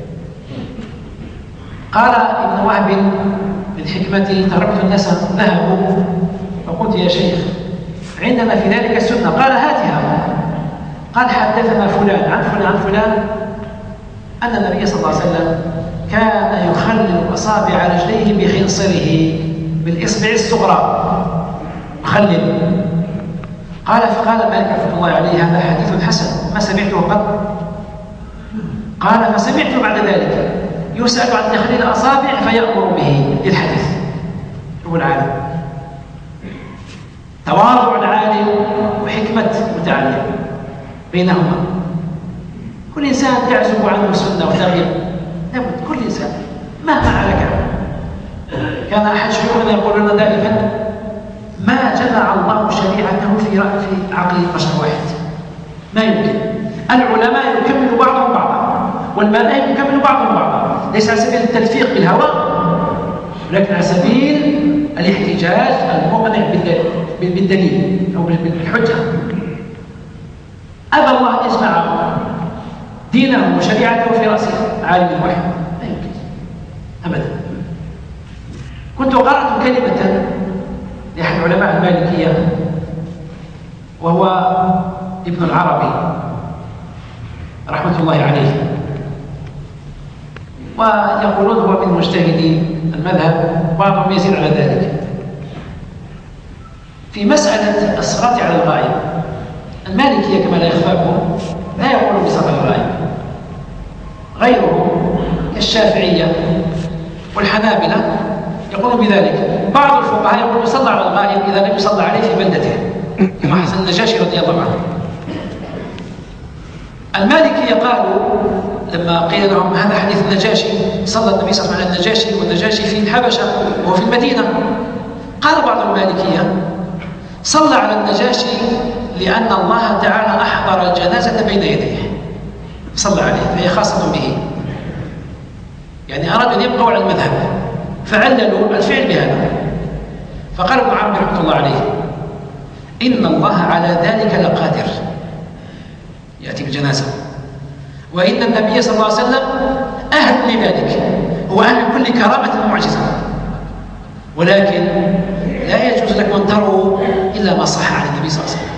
Speaker 1: قال ابن وهب من حكمته تركت الناس ذهبوا فقلت يا شيخ عندنا في ذلك السنة. قال هاتها. قال حدثنا فلان عن فلان عن فلان أن النبي صلى الله عليه وسلم كان يخلل أصابع رجليه بخنصره بالإصبع الصغرى يخلل. قال فقال مالك رحمه الله عليه هذا حديث حسن ما سمعته قط. قال فسمعت بعد ذلك يسأل عن تخليل الأصابع فيأمر به للحديث. هو العالم تواضع العالم وحكمة المتعلم بينهما. كل إنسان تعزب عنه سنة وتغيير لابد، كل إنسان مهما على كان أحد شيوخنا يقول لنا دائما ما جمع الله شريعته في في عقل البشر واحد، ما يمكن. العلماء يكمل بعضهم بعضا والمذاهب يكمل بعضهم بعضا، ليس على سبيل التلفيق بالهوى ولكن على سبيل الاحتجاج المقنع بالدليل أو بالحجة. أبى الله أن يجمع دينه وشريعته في رأس عالم واحد، لا يمكن أبدا. كنت قرأت كلمة لأحد علماء المالكية وهو ابن العربي رحمة الله عليه، ويقولون هو من مجتهدي المذهب، بعضهم يزيد على ذلك في مسألة الصلاة على الغائب. المالكية كما لا يخفاكم لا يقولون بصلاة الغائب، غيرهم كالشافعية والحنابلة يقولون بذلك. بعض الفقهاء يقولون يصلى على الغائب إذا لم يصلى عليه في بلدته كما حسن النجاشي رضي الله عنه. المالكية قالوا لما قيل لهم هذا حديث النجاشي صلى النبي صلى الله عليه وسلم على النجاشي والنجاشي في الحبشة وهو في المدينة، قال بعض المالكية صلى على النجاشي لأن الله تعالى أحضر الجنازة بين يديه صلى عليه فهي خاصة به، يعني أراد أن يبقوا على المذهب فعللوا الفعل بهذا. فقال ابن عمرو رحمه الله عليه إن الله على ذلك لقادر، يأتي بالجنازة، وإن النبي صلى الله عليه وسلم أهل لذلك، هو أهل كل كرامة ومعجزة، ولكن لا يجوز لكم أن تروا إلا ما صح عن النبي صلى الله عليه وسلم.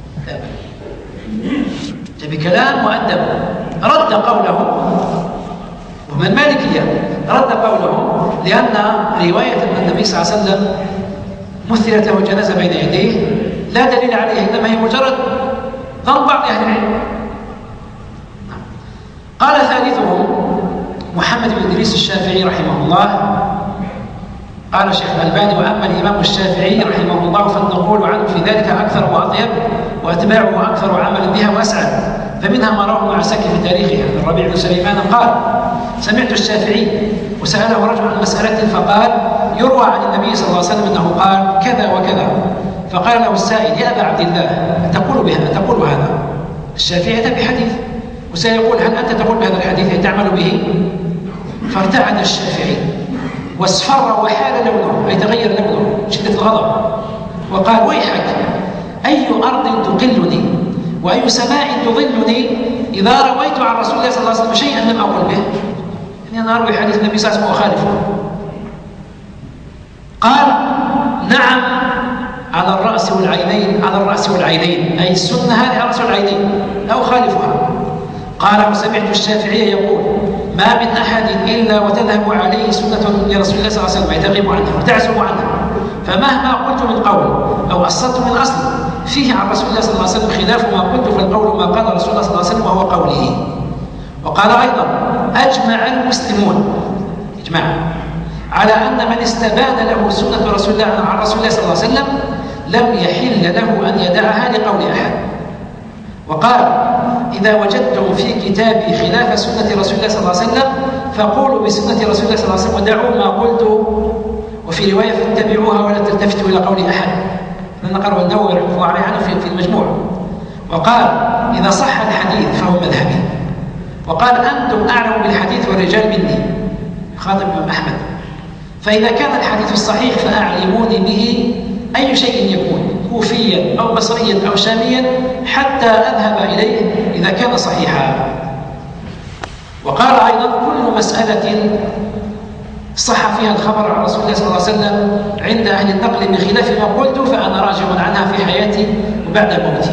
Speaker 1: بكلام مؤدب رد قوله، ومن المالكية رد قوله لأن رواية أن النبي صلى الله عليه وسلم مثلت له جنازة بين يديه لا دليل عليه، إنما هي مجرد ظن بعض أهل العلم. قال ثالثهم محمد بن إدريس الشافعي رحمه الله، قال الشيخ الألباني وأما الإمام الشافعي رحمه الله فالنقول عنه في ذلك أكثر وأطيب وأتباعه أكثر عملا بها وأسعد. فمنها ما رواه ابن عساكر في تاريخه عن الربيع بن سليمان قال سمعت الشافعي وسأله رجل عن مسألة فقال يروى عن النبي صلى الله عليه وسلم أنه قال كذا وكذا، فقال له السائل يا أبا عبد الله تقول بهذا تقول هذا؟ الشافعي أتى بحديث وسيقول هل أنت تقول بهذا الحديث أي تعمل به؟ فارتعد الشافعي واصفر وحال لونه أي تغير لونه شدة الغضب وقال ويحك أي أرض تقلني وأي سماء تظلني إذا رويت عن رسول الله صلى الله عليه وسلم شيئا لم أقل به، يعني أنا أروي حديث النبي صلى الله عليه وسلم وأخالفه. قال نعم على الرأس والعينين، على الرأس والعينين أي السنة هذه على الرأس والعينين لا أخالفها. قال وسمعت الشافعي يقول ما من أحد إلا وتذهب عليه سنة لرسول الله صلى الله عليه وسلم أي تغيب عنه وتعزب عنه، فمهما قلت من قول أو أصلت من أصل فيه عن رسول الله صلى الله عليه وسلم خلاف ما قلت فالقول ما قال رسول الله صلى الله عليه وسلم وهو قوله. وقال أيضا أجمع المسلمون إجماع على أن من استبان له سنة رسول الله عن رسول الله صلى الله عليه وسلم لم يحل له أن يدعها لقول أحد. وقال إذا وجدتم في كتابي خلاف سنة رسول الله صلى الله عليه وسلم فقولوا بسنة رسول الله صلى الله عليه وسلم ودعوا ما قلت، وفي رواية فاتبعوها ولا تلتفتوا إلى قول أحد. نقرأ النووي رحمه الله عليه عنه في المجموع. وقال إذا صح الحديث فهو مذهبي. وقال أنتم أعلم بالحديث والرجال مني، خاطب الإمام أحمد، فإذا كان الحديث الصحيح فأعلموني به أي شيء يكون كوفيا أو بصريا أو شاميا حتى أذهب إليه إذا كان صحيحا. وقال أيضا كل مسألة صح فيها الخبر عن رسول الله صلى الله عليه وسلم عند أهل النقل بخلاف ما قلت فأنا راجع عنها في حياتي وبعد موتي.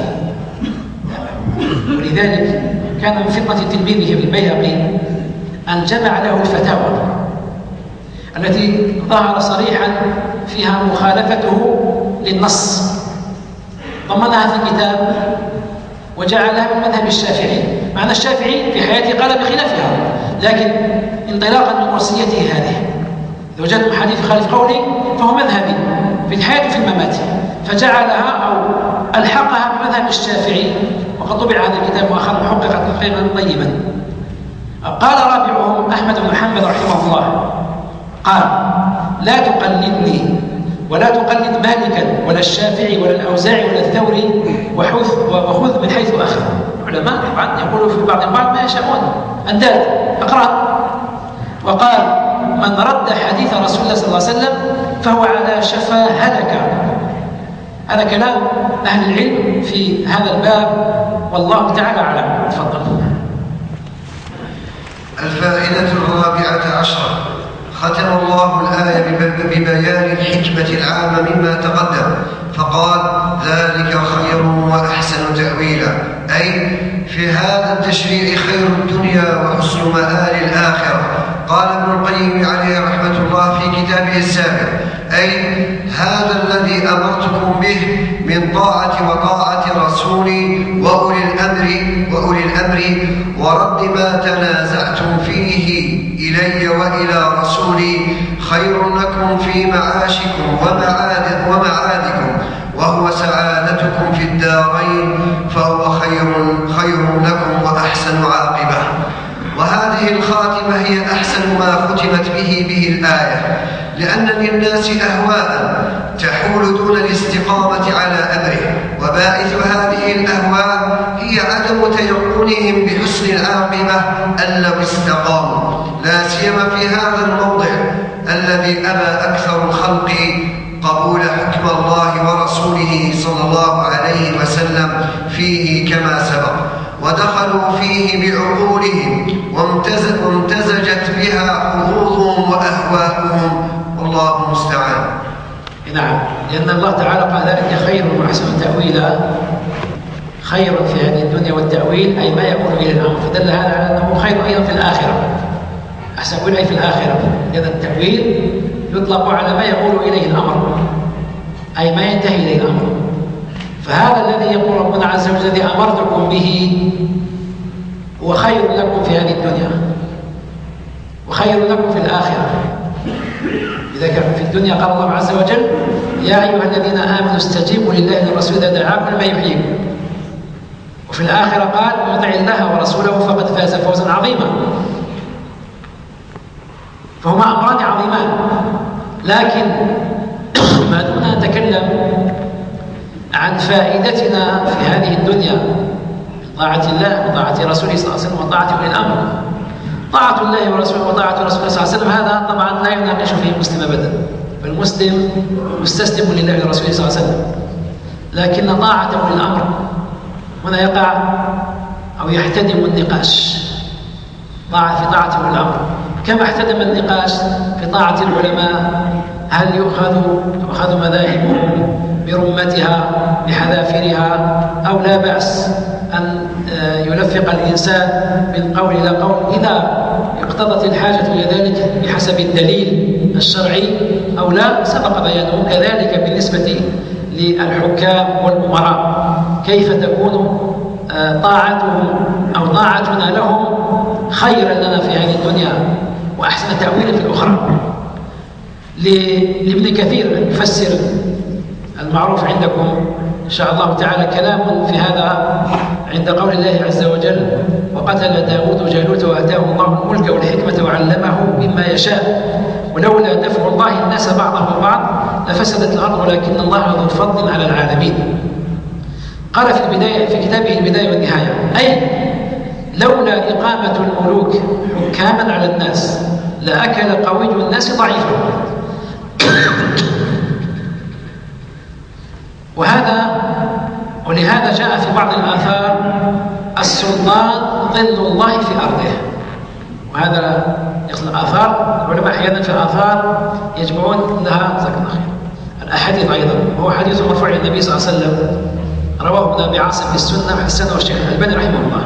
Speaker 1: ولذلك كان من فطنة تلميذه البيهقي أن جمع له الفتاوى التي ظهر صريحا فيها مخالفته للنص، ضمنها في كتاب وجعلها من مذهب الشافعي، مع أن الشافعي في حياته قال بخلافها، لكن انطلاقا من مرسيته هذه لو وجدتم حديث خالف قولي فهو مذهبي في الحياة وفي الممات، فجعلها أو ألحقها بمذهب الشافعي، وقد طبع هذا الكتاب مؤخرا محققا تحقيقا طيبا. قال رابعهم أحمد بن حنبل رحمه الله قال لا تقلدني ولا تقلد مالكا ولا الشافعي ولا الأوزاعي ولا الثوري وخذ من حيث أخذ. علماء طبعا يقولوا في بعض البعض ما يشاءون أنداد أقرأ. وقال من رد حديث رسول الله صلى الله عليه وسلم فهو على شفا هلك. هذا كلام أهل العلم في هذا الباب والله تعالى أعلم. تفضل.
Speaker 2: الفائدة الرابعة عشرة ختم الله الآية ببيان الحكمة العامة مما تقدم فقال ذلك خير وأحسن تأويلا، أي في هذا التشريع خير الدنيا وحسن مآل الآخرة. قال ابن القيم عليه رحمة الله في كتابه السابق أي هذا الذي أمرتكم به من طاعة وطاعة رسولي وأولي الأمر وأولي الأمر ورد ما تنازعتم فيه إلي وإلى رسولي خير لكم في معاشكم ومعاد ومعادكم وهو سعادتكم في الدارين فهو خير خير لكم وأحسن عاقبة. وهذه الخاتمة هي أحسن ما ختمت به به الآية، لأن للناس أهواء تحول دون الاستقامة على أمره، وبائث هذه الأهواء هي عدم تيقنهم بحسن العاقبة أن لو استقاموا، لا سيما في هذا الموضع الذي أبى أكثر الخلق قبول حكم الله ورسوله صلى الله عليه وسلم فيه كما سبق، ودخلوا فيه بعقولهم وامتزجت بها حظوظهم وأهواءهم والله المستعان.
Speaker 1: نعم، لأن الله تعالى قال ذلك خير وأحسن تأويلا، خير في هذه الدنيا والتأويل أي ما يكون إلى الأمر، فدل هذا على أنه خير أيضا في الآخرة، أحسن تأويل أي في الآخرة، لأن التأويل يطلق على ما يقول إليه الأمر أي ما ينتهي إليه الأمر. فهذا الذي يقول ربنا عز وجل الذي أمرتكم به هو خير لكم في هذه الدنيا وخير لكم في الآخرة. إذا كان في الدنيا قال الله عز وجل يا أيها الذين آمنوا استجيبوا لله والرسول إذا دعاكم لما يحييكم، وفي الآخرة قال ويطع الله ورسوله فقد فاز فوزا عظيما. فهما أمران عظيمان، لكن ما دون أن نتكلم عن فائدتنا في هذه الدنيا طاعة الله وطاعة رسوله صلى الله عليه وسلم وطاعة أولي الأمر. طاعة الله ورسوله وطاعة رسوله صلى الله عليه وسلم هذا طبعا لا يناقش فيه المسلم أبدا، فالمسلم مستسلم لله ورسوله صلى الله عليه وسلم. لكن طاعة أولي الأمر هنا يقع أو يحتدم النقاش طاعة في طاعة أولي الأمر، كما احتدم النقاش في طاعة العلماء، هل يؤخذ تؤخذ مذاهبهم برمتها بحذافيرها أو لا بأس أن يلفق الإنسان من قول إلى قول إذا اقتضت الحاجة إلى ذلك بحسب الدليل الشرعي أو لا، سبق بيانه. كذلك بالنسبة للحكام والأمراء كيف تكون طاعتهم أو طاعتنا لهم خيرا لنا في هذه الدنيا وأحسن تأويلا في الأخرى. لابن كثير يفسر المعروف عندكم إن شاء الله تعالى كلام في هذا عند قول الله عز وجل وقتل داود جالوت وآتاه الله الملك والحكمة وعلمه مما يشاء ولولا دفع الله الناس بعضهم بعض لفسدت الأرض ولكن الله ذو فضل على العالمين. قال في البداية في كتابه البداية والنهاية أي لولا إقامة الملوك حكاما على الناس لأكل قوي الناس ضعيفا. وهذا ولهذا جاء في بعض الآثار السلطان ظل الله في أرضه. وهذا يقصد الآثار، العلماء أحيانا في الآثار يجمعون لها جزاك الله خير الأحاديث أيضا، وهو حديث مرفوع عن النبي صلى الله عليه وسلم رواه ابن أبي عاصم في السنة وحسنه الشيخ الألباني رحمه الله.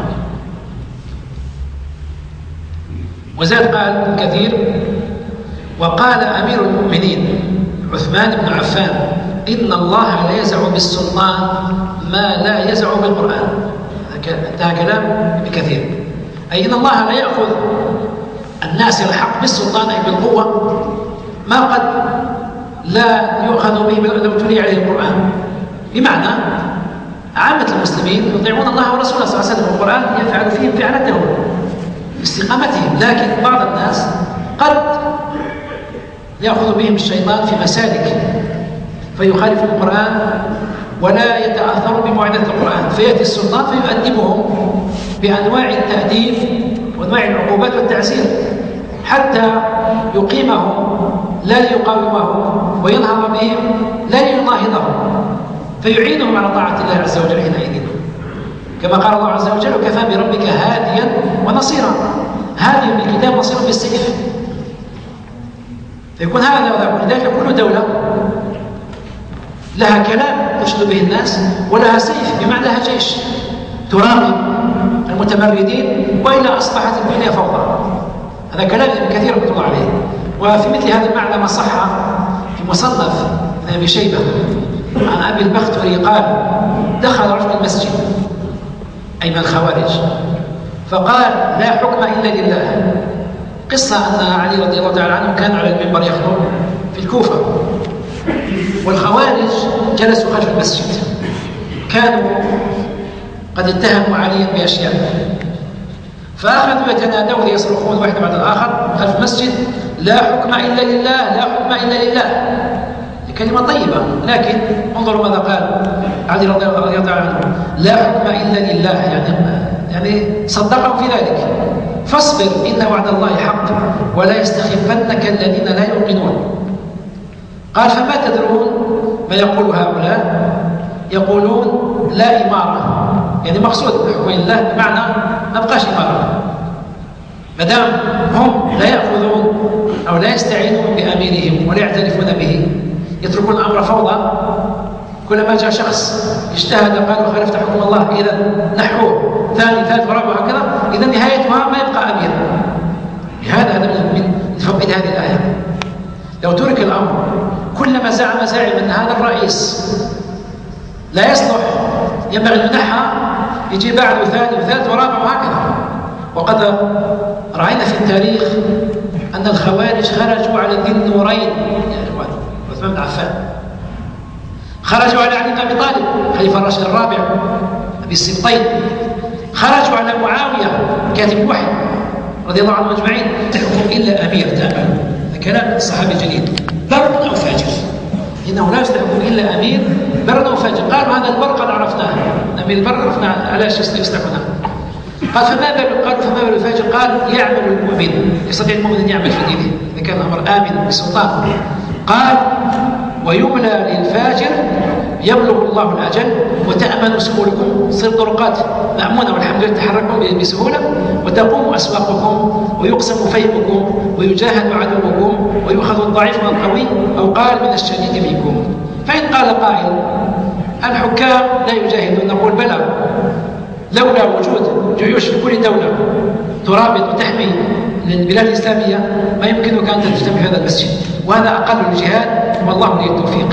Speaker 1: وزاد قال ابن كثير: وقال أمير المؤمنين عثمان بن عفان: إن الله لا يزع بالسلطان ما لا يزع بالقرآن. انتهى كلام ابن كثير، أي إن الله لا يأخذ الناس الحق بالسلطان أي بالقوة ما قد لا يؤخذ به لو تلي عليه القرآن. بمعنى عامة المسلمين يطيعون الله ورسوله صلى الله عليه وسلم، والقرآن يفعل فيهم فعلتهم باستقامتهم، لكن بعض الناس قد يأخذ بهم الشيطان في مسالك فيخالف القرآن ولا يتأثر بموعظة القرآن، فيأتي السلطان فيؤدبهم بأنواع التأديب وأنواع العقوبات والتعزير حتى يقيمهم لا ليقاومهم وينهض بهم لا ليناهضهم، فيعينهم على طاعة الله عز وجل حينئذ، كما قال الله عز وجل: وكفى بربك هاديا ونصيرا. هاديا بالكتاب، نصيرا بالسيف. فيكون هذا وذاك. لذلك كل دولة لها كلام تشد به الناس ولها سيف بمعنى لها جيش تراقب المتمردين، وإلا أصبحت الدنيا فوضى. هذا كلام ابن كثير رحمه الله عليه. وفي مثل هذا المعنى ما صح في مصنف ابن أبي شيبة عن أبي البختري قال: دخل رجل المسجد أي من الخوارج فقال: لا حكم إلا لله. قصة أن علي رضي الله تعالى عنه كان على المنبر يخطب في الكوفة، والخوارج جلسوا خلف المسجد، كانوا قد اتهموا عليا بأشياء، فأخذوا يتنادون يصرخون واحد بعد الآخر خلف المسجد: لا حكم إلا لله، لا حكم إلا لله. كلمة طيبة، لكن انظروا ماذا قال علي رضي الله تعالى عنه: لا حكم إلا لله، يعني يعني صدقهم في ذلك. فاصبر إن وعد الله حق ولا يستخفنك الذين لا يوقنون. قال: فما تدرون ما يقول هؤلاء؟ يقولون لا إمارة، يعني مقصود حكم الله بمعنى ما بقاش إمارة، ما دام هم لا يأخذون أو لا يستعينون بأميرهم ولا يعترفون به، يتركون الأمر فوضى. كلما جاء شخص اجتهد قالوا خالفت حكم الله، إذا نحوه ثاني ثالث ورابع وهكذا، إذا نهايتها ما يبقى أمير. لهذا هذا من فوائد هذه الآية. لو ترك الأمر كلما زعم زاعم أن هذا الرئيس لا يصلح ينبغي أن ينحى، يجي بعده ثاني وثالث ورابع وهكذا. وقد رأينا في التاريخ أن الخوارج خرجوا على ذي النورين يا إخوان، عثمان بن عفان، خرجوا على علي بن أبي طالب خليفة الراشد الرابع أبي السبطين، خرجوا على معاوية كاتب الوحي رضي الله عنهم أجمعين. تحكم إلا أمير تأمل، كلام الصحابي الجليل: بر أو فاجر، إنه لا يستحكم إلا أمير بر أو فاجر. قالوا هذا البر قد عرفناه، أمير البر عرفناه، علاش يستحكمونه؟ قال: فما بال قالوا فما بال الفاجر؟ قال: يعمل المؤمن، يستطيع المؤمن أن يعمل في دينه إذا كان الأمر آمن بسلطان. قال: ويملى للفاجر يبلغ الله الأجل وتأمن سبلكم، تصير طرقات مأمونة والحمد لله تحركون بسهولة، وتقوم أسواقكم ويقسم فيئكم ويجاهد عدوكم ويؤخذ الضعيف من القوي أو قال من الشديد منكم. فإن قال قائل: الحكام لا يجاهدون، نقول: بلى، لولا وجود جيوش في كل دولة ترابط وتحمي للبلاد الإسلامية ما يمكنك أن تجتمع في هذا المسجد، وهذا أقل الجهاد، والله لي التوفيق.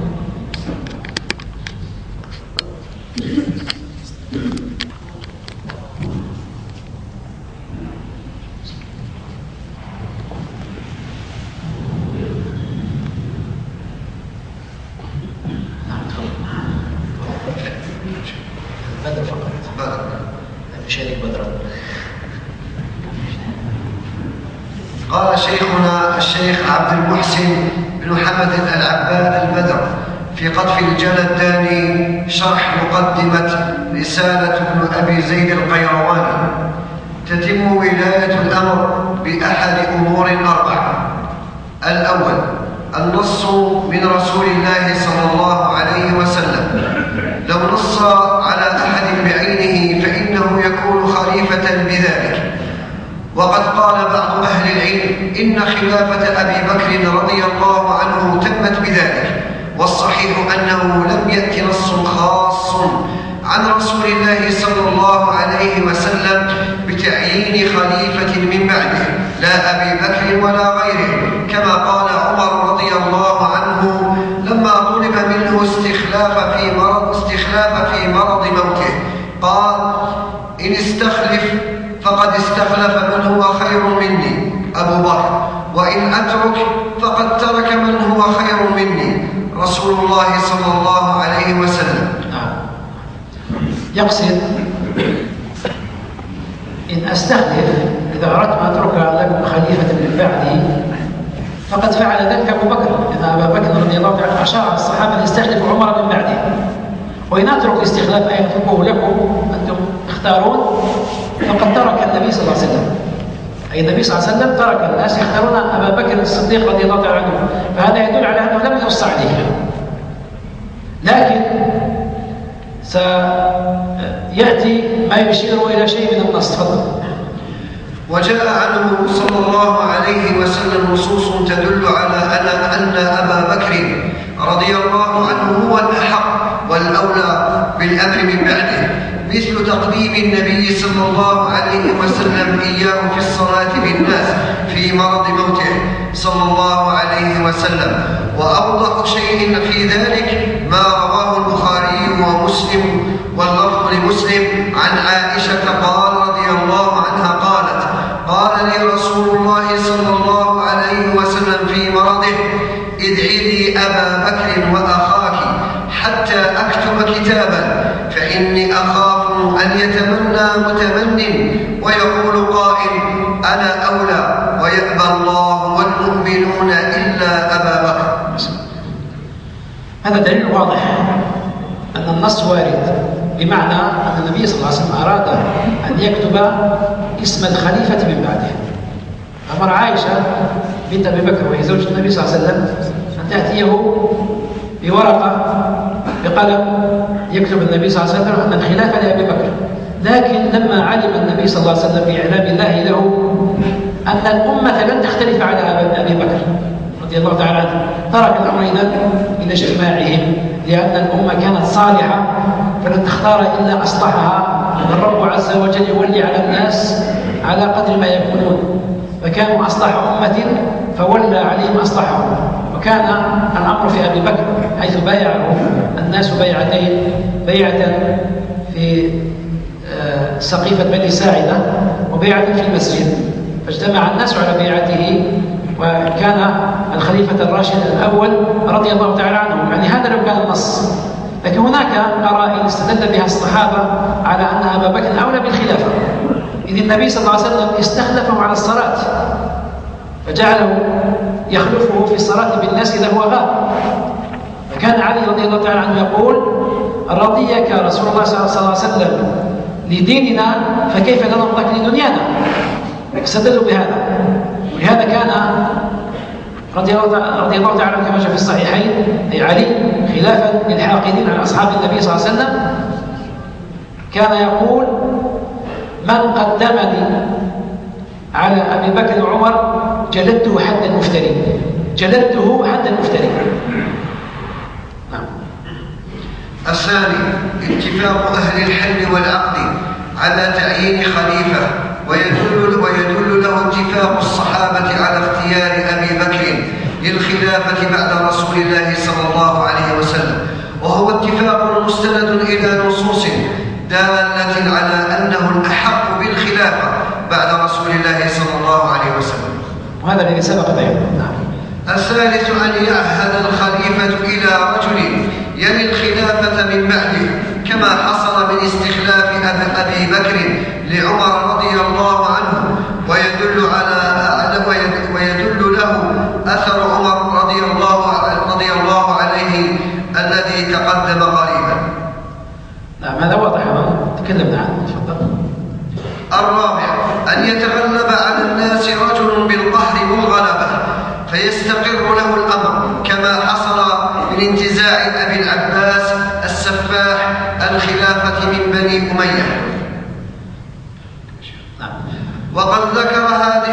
Speaker 1: بدر فقط، بدر نشارك بدرا.
Speaker 2: قال شيخنا الشيخ عبد المحسن بن حمد العباد البدر في قطف الجلداني شرح مقدمة رسالة ابن أبي زيد القيرواني: تتم ولاية الأمر بأحد أمور أربعة. الأول: النص من رسول الله صلى الله عليه وسلم وقد قال بعض أهل العلم إن خلافة أبي بكر رضي الله عنه تمت بذلك، والصحيح أنه لم يأت نص خاص عن رسول الله صلى الله عليه وسلم بتعيين خليفة من بعده لا أبي بكر ولا غيره، كما قال عمر رضي الله عنه لما طلب منه استخلاف في مرض استخلاف في مرض موته، قال: إن استخلف فقد استخلف من هو خير مني أبو بكر، وإن أترك فقد ترك من هو خير مني رسول الله صلى الله عليه وسلم.
Speaker 1: يقصد إن أستخلف إذا أردت أن أترك لكم خليفة من بعدي فقد فعل ذلك أبو بكر، إن أبا بكر رضي الله عنه أشار الصحابة أن يستخلفوا عمر من بعده، وإن أترك الاستخلاف أي أتركه لكم أنتم اختارون فقد ترك النبي صلى الله عليه وسلم، أي النبي صلى الله عليه وسلم ترك الناس يختارون أبا بكر الصديق رضي الله عنه، فهذا يدل على أنه لم ينص عليه. لكن سيأتي ما يشير إلى شيء من النص. تفضل.
Speaker 2: وجاء عنه صلى الله عليه وسلم نصوص تدل على أن أبا بكر رضي الله عنه هو الأحق والأولى بالأمر من بعده، مثل تقديم النبي صلى الله عليه وسلم إياه في الصلاة بالناس في مرض موته صلى الله عليه وسلم. وأوضح شيء في ذلك ما رواه البخاري ومسلم واللفظ لمسلم عن عائشة قال رضي الله عنها قالت: قال لي رسول الله صلى الله عليه وسلم في مرضه: ادعي لي أبا بكر وأخاك حتى أكتب كتابا، فإني أخاف أن يتمنى متمن ويقول قائل: أنا أولى ويأبى الله والمؤمنون إلا أبا بكر.
Speaker 1: هذا دليل واضح أن النص وارد، بمعنى أن النبي صلى الله عليه وسلم أراد أن يكتب اسم الخليفة من بعده. أمر عائشة بنت أبي بكر وهي زوجة النبي صلى الله عليه وسلم أن تأتيه بورقة بقلم يكتب النبي صلى الله عليه وسلم أن الخلافة لأبي بكر، لكن لما علم النبي صلى الله عليه وسلم بإعلام الله له أن الأمة لن تختلف على أبي بكر رضي الله تعالى عنه، ترك الأمرين إلى اجتماعهم، لأن الأمة كانت صالحة فلن تختار إلا أصلحها، الرب عز وجل يولي على الناس على قدر ما يكونون، فكانوا أصلح أمة فولى عليهم أصلحهم. وكان الأمر في أبي بكر حيث بايعه الناس بيعتين، بيعة في سقيفة بني ساعدة وبيعة في المسجد، فاجتمع الناس على بيعته، وكان الخليفة الراشد الأول رضي الله تعالى عنه. يعني هذا لو كان النص، لكن هناك قرائن استدل بها الصحابة على أن أبا بكر أولى بالخلافة، إذ النبي صلى الله عليه وسلم استخلفه على الصلاة فجعله يخلفه في الصلاة بالناس إذا هو غاب، فكان علي رضي الله تعالى عنه يقول: رضيك رسول الله صلى الله عليه وسلم لديننا فكيف نرضك لدنيانا، استدلوا بهذا. ولهذا كان رضي الله تعالى عنه كما جاء في الصحيحين أي علي خلافا للحاقدين على أصحاب النبي صلى الله عليه وسلم كان يقول: من قدمني على أبي بكر وعمر جلدته حد المفتري، جلدته حد المفتري. نعم.
Speaker 2: الثاني اتفاق أهل الحل والعقد على تعيين خليفة، ويدل, ويدل له اتفاق الصحابة على اختيار أبي بكر للخلافة بعد رسول الله صلى الله عليه وسلم، وهو اتفاق مستند إلى نصوص دالة على أنه الأحق بالخلافة بعد رسول الله صلى الله عليه وسلم،
Speaker 1: وهذا الذي سبق بيانه.
Speaker 2: الثالث أن يعهد الخليفة إلى رجل يلي الخلافة من بعده، كما حصل من استخلاف أبي بكر لعمر رضي الله عنه، ويدل على ويدل له أثر عمر رضي الله رضي الله عليه الذي تقدم قريبا.
Speaker 1: نعم، هذا واضح تكلمنا عنه. تفضل.
Speaker 2: الرابع أن يتغلب على الناس رجل بالقهر والغلبة فيستقر له الأمر، كما حصل من انتزاع أبي العباس السفاح الخلافة من بني أمية. وقد ذكر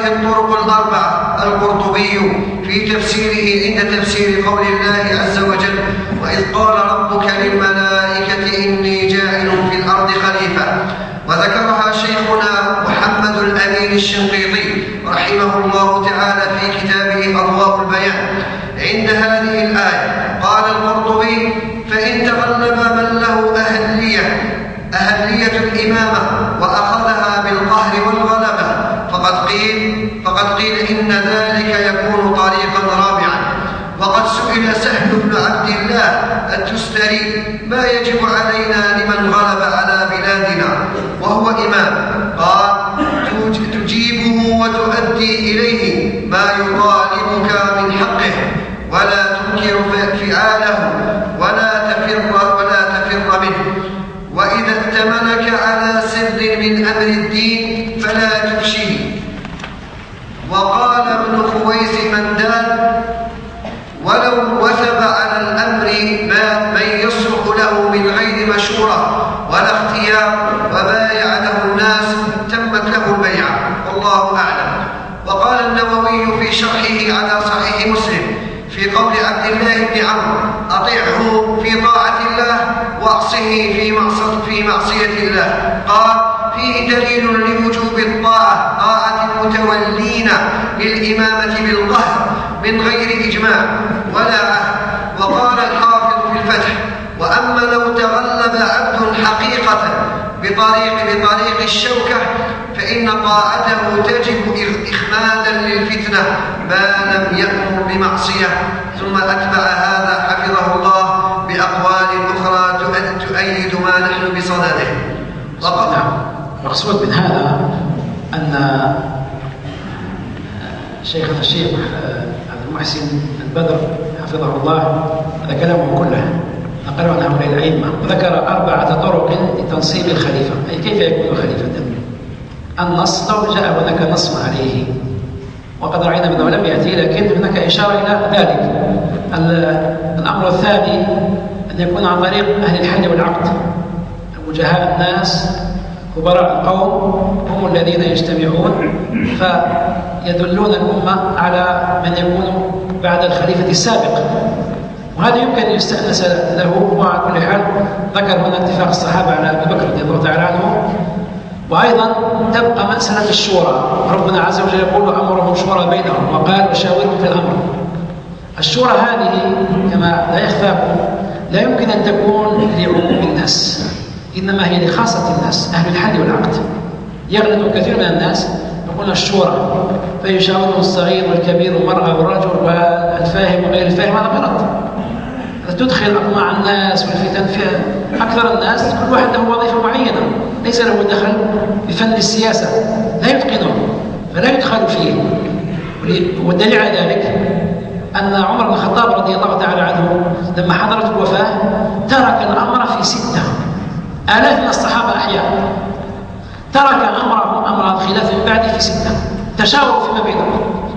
Speaker 2: هذه الطرق الأربعة القرطبي في تفسيره عند تفسير قول الله عز وجل: وإذ قال ربك للملائكة إني جاعل في الأرض خليفة. وذكرها شيخنا محمد الأمين الشنقيطي رحمه الله تعالى في كتابه أضواء البيان عند هذه الآية. قال القرطبي: فإن تغلب من له أهلية أهلية الإمامة وأخذها بالقهر والغلبة فقد قيل فقد قيل إن ذلك يكون طريقا رابعا. وقد سئل سهل بن عبد الله التستري: ما يجب علينا لمن غلب على بلادنا وهو إمام؟ قال: تجيبه وتؤدي إليه ما يطالبك من حقه، ولا تنكر فعاله ولا تفر ولا تفر منه، وإذا ائتمنك على سر من أمر الدين فلا تفشيه. وقال ابن خويس مندان: ولو وثب على الأمر ما من يصلح له من غير مشورة ولا اختيار وبايع له الناس تمت له البيعة، والله أعلم. وقال النووي في شرحه على صحيح مسلم في قول عبد الله بن عمرو: أطيعه في طاعة الله واعصه في معصية في معصية الله. قال: فيه دليل لوجوب الطاعة طاعة المتولين للإمامة بالقهر من غير إجماع ولا عهد. وقال الحافظ في الفتح: وأما لو تغلب عبد حقيقة بطريق بطريق الشوكة فإن طاعته تجب إخمادا للفتنة ما لم يأمر بمعصية. ثم أتبع هذا حفظه الله بأقوال أخرى تؤيد ما نحن بصدده.
Speaker 1: وقال المقصود من هذا أن شيخنا الشيخ عبد المحسن البدر حفظه الله هذا كلامه كله نقله عن هؤلاء الأئمة، وذكر أربعة طرق لتنصيب الخليفة، أي كيف يكون خليفة. النص لو جاء هناك نص عليه وقد رأينا منه لم يأتي، لكن هناك إشارة إلى ذلك. الأمر الثاني أن يكون عن طريق أهل الحل والعقد، وجهاء الناس كبراء القوم هم الذين يجتمعون فيدلون الأمة على من يكون بعد الخليفة السابق، وهذا يمكن أن يستأنس له. وعلى كل حال ذكر هنا اتفاق الصحابة على أبي بكر رضي الله تعالى عنه. وأيضا تبقى مسألة الشورى، ربنا عز وجل يقول: أمرهم شورى بينهم، وقال: وشاورهم في الأمر. الشورى هذه كما لا يخفاكم لا يمكن أن تكون لعموم الناس، إنما هي لخاصة الناس أهل الحل والعقد. يغلط كثير من الناس يقولون الشورى فيشاورهم الصغير والكبير والمرأة والرجل والفاهم وغير الفاهم، هذا غلط. تدخل أطماع الناس والفتن في أكثر الناس، كل واحد له وظيفة معينة ليس له دخل بفن السياسة لا يتقنه فلا يدخل فيه. والدليل على ذلك أن عمر بن الخطاب رضي الله تعالى عنه لما حضرت الوفاة ترك الأمر في ستة آلاف من الصحابة أحياء، ترك أمره أمر الخلافة من بعده في ستة، تشاوروا فيما بينهم.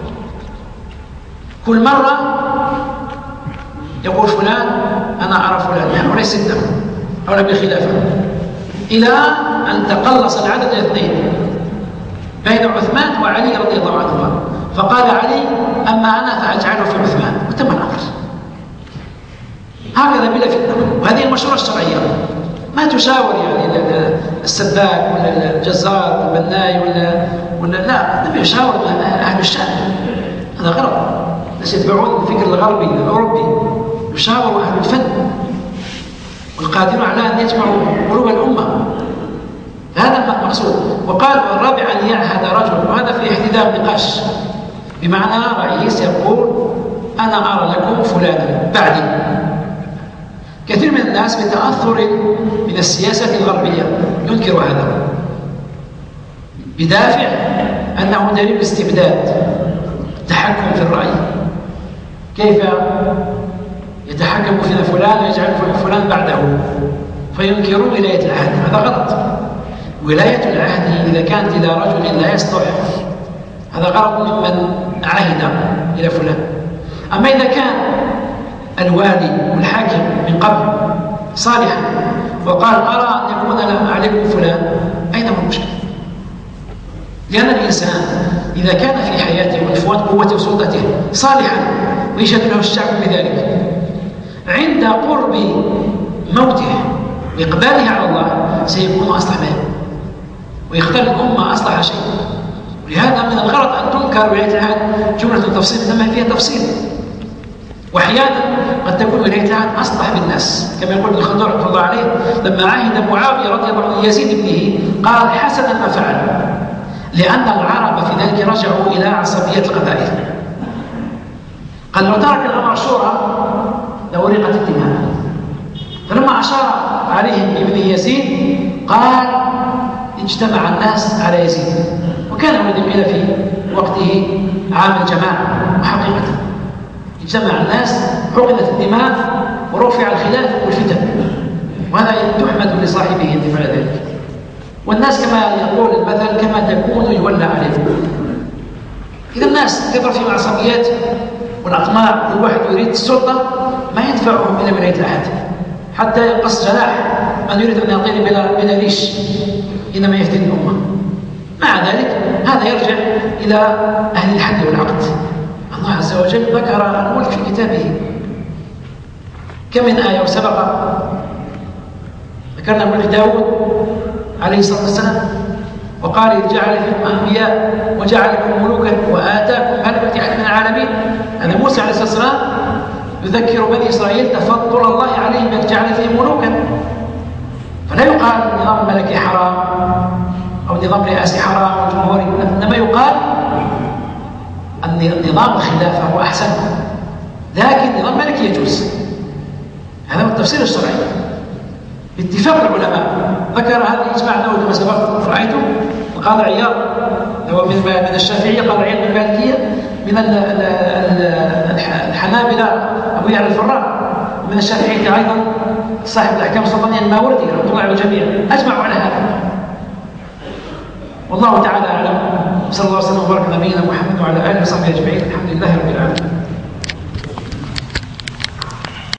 Speaker 1: كل مرة يقول فلان أنا أرى فلان، هؤلاء ستة هؤلاء بالخلافة، إلى أن تقلص العدد إلى اثنين بين عثمان وعلي رضي الله عنهما. فقال علي: أما أنا فأجعله في عثمان، وتم الأمر. هكذا بلا فتنة. وهذه المشورة الشرعية، ما تشاور يعني السباك ولا الجزار والبناي ولا ولا لا، النبي يشاور أهل الشأن. هذا غلط. الناس يتبعون الفكر الغربي الأوروبي، يشاور أهل الفن والقادرون على أن يجمعوا قلوب الأمة. هذا المقصود. وقال: والرابع أن يعهد رجل، وهذا في احتدام نقاش، بمعنى رئيس يقول: أنا أرى لكم فلانا بعدي. كثير من الناس بتأثر من السياسة الغربية ينكر هذا بدافع أنه دليل استبداد، تحكم في الرأي. كيف يتحكم فينا فلان ويجعل فلان بعده، فينكرون ولاية العهد. هذا غلط. ولاية العهد إذا كانت إلى رجل لا يصلح هذا غلط ممن عهد إلى فلان. أما إذا كان الوالي والحاكم من قبل صالحا وقال: أرى أن يكون عليكم فلان، أين هو المشكلة؟ لأن الإنسان إذا كان في حياته وعنفوان قوته وسلطته صالحا ويشهد له الشعب بذلك، عند قرب موته وإقباله على الله سيكون أصلح منه ويختار الأمة أصلح شيء. ولهذا من الغلط أن تنكر ولاية العهد جملة التفصيل إنما فيها تفصيل، وأحيانا قد تكون ولاية العهد أصلح بالناس، كما يقول ابن خلدون رحمه الله عليه لما عاهد معاوية رضي الله عنه يزيد ابنه قال حسنا ما فعل، لأن العرب في ذلك رجعوا إلى عصبية القبائل. قال لو ترك الأمر شورى لأريقت الدماء، فلما أشار عليهم بابن يزيد قال اجتمع الناس على يزيد، وكان ولد قيل في وقته عام الجماعة، وحقيقة اجتمع الناس حقنت الدماء ورفع الخلاف والفتن، وهذا تحمد لصاحبه أن فعل ذلك. والناس كما يقول المثل كما تكون يولى عليهم. إذا الناس كثر في معصبيات والأطماع، كل واحد يريد السلطة ما يدفعهم إلى ولاية العهد حتى ينقص جناح من يريد أن يطير بلا, بلا ريش، إنما يفتن الأمة. مع ذلك هذا يرجع إلى أهل الحل والعقد. الله عز وجل ذكر الملك في كتابه كم من آية، وسبق ذكرنا ملك داود عليه الصلاة والسلام وقال جعل فيكم أنبياء وجعلكم ملوكا وآتاكم ما لم يؤت أحد من العالمين. هذا موسى عليه الصلاة والسلام يذكر بني إسرائيل تفضل الله عليهم أن جعل فيهم ملوكا، فلا يقال النظام الملكي حرام أو نظام رئاسي حرام أو جمهوري، إنما يقال أن نظام الخلافة هو أحسن، لكن نظام الملكي يجوز. هذا هو التفسير الشرعي باتفاق العلماء. ذكر هذا الإجماع له كما سبق رأيته القاضي عياض هو من من الشافعية، قاضي عياض من المالكية، من الحنابلة أبو يعلى الفراء، ومن الشافعية أيضا صاحب الأحكام السلطانية الماوردي رحمه الله على الجميع، أجمعوا على هذا. والله تعالى أعلم، وصلى الله وسلم وبارك على نبينا محمد وعلى آله وصحبه أجمعين. الحمد لله رب العالمين.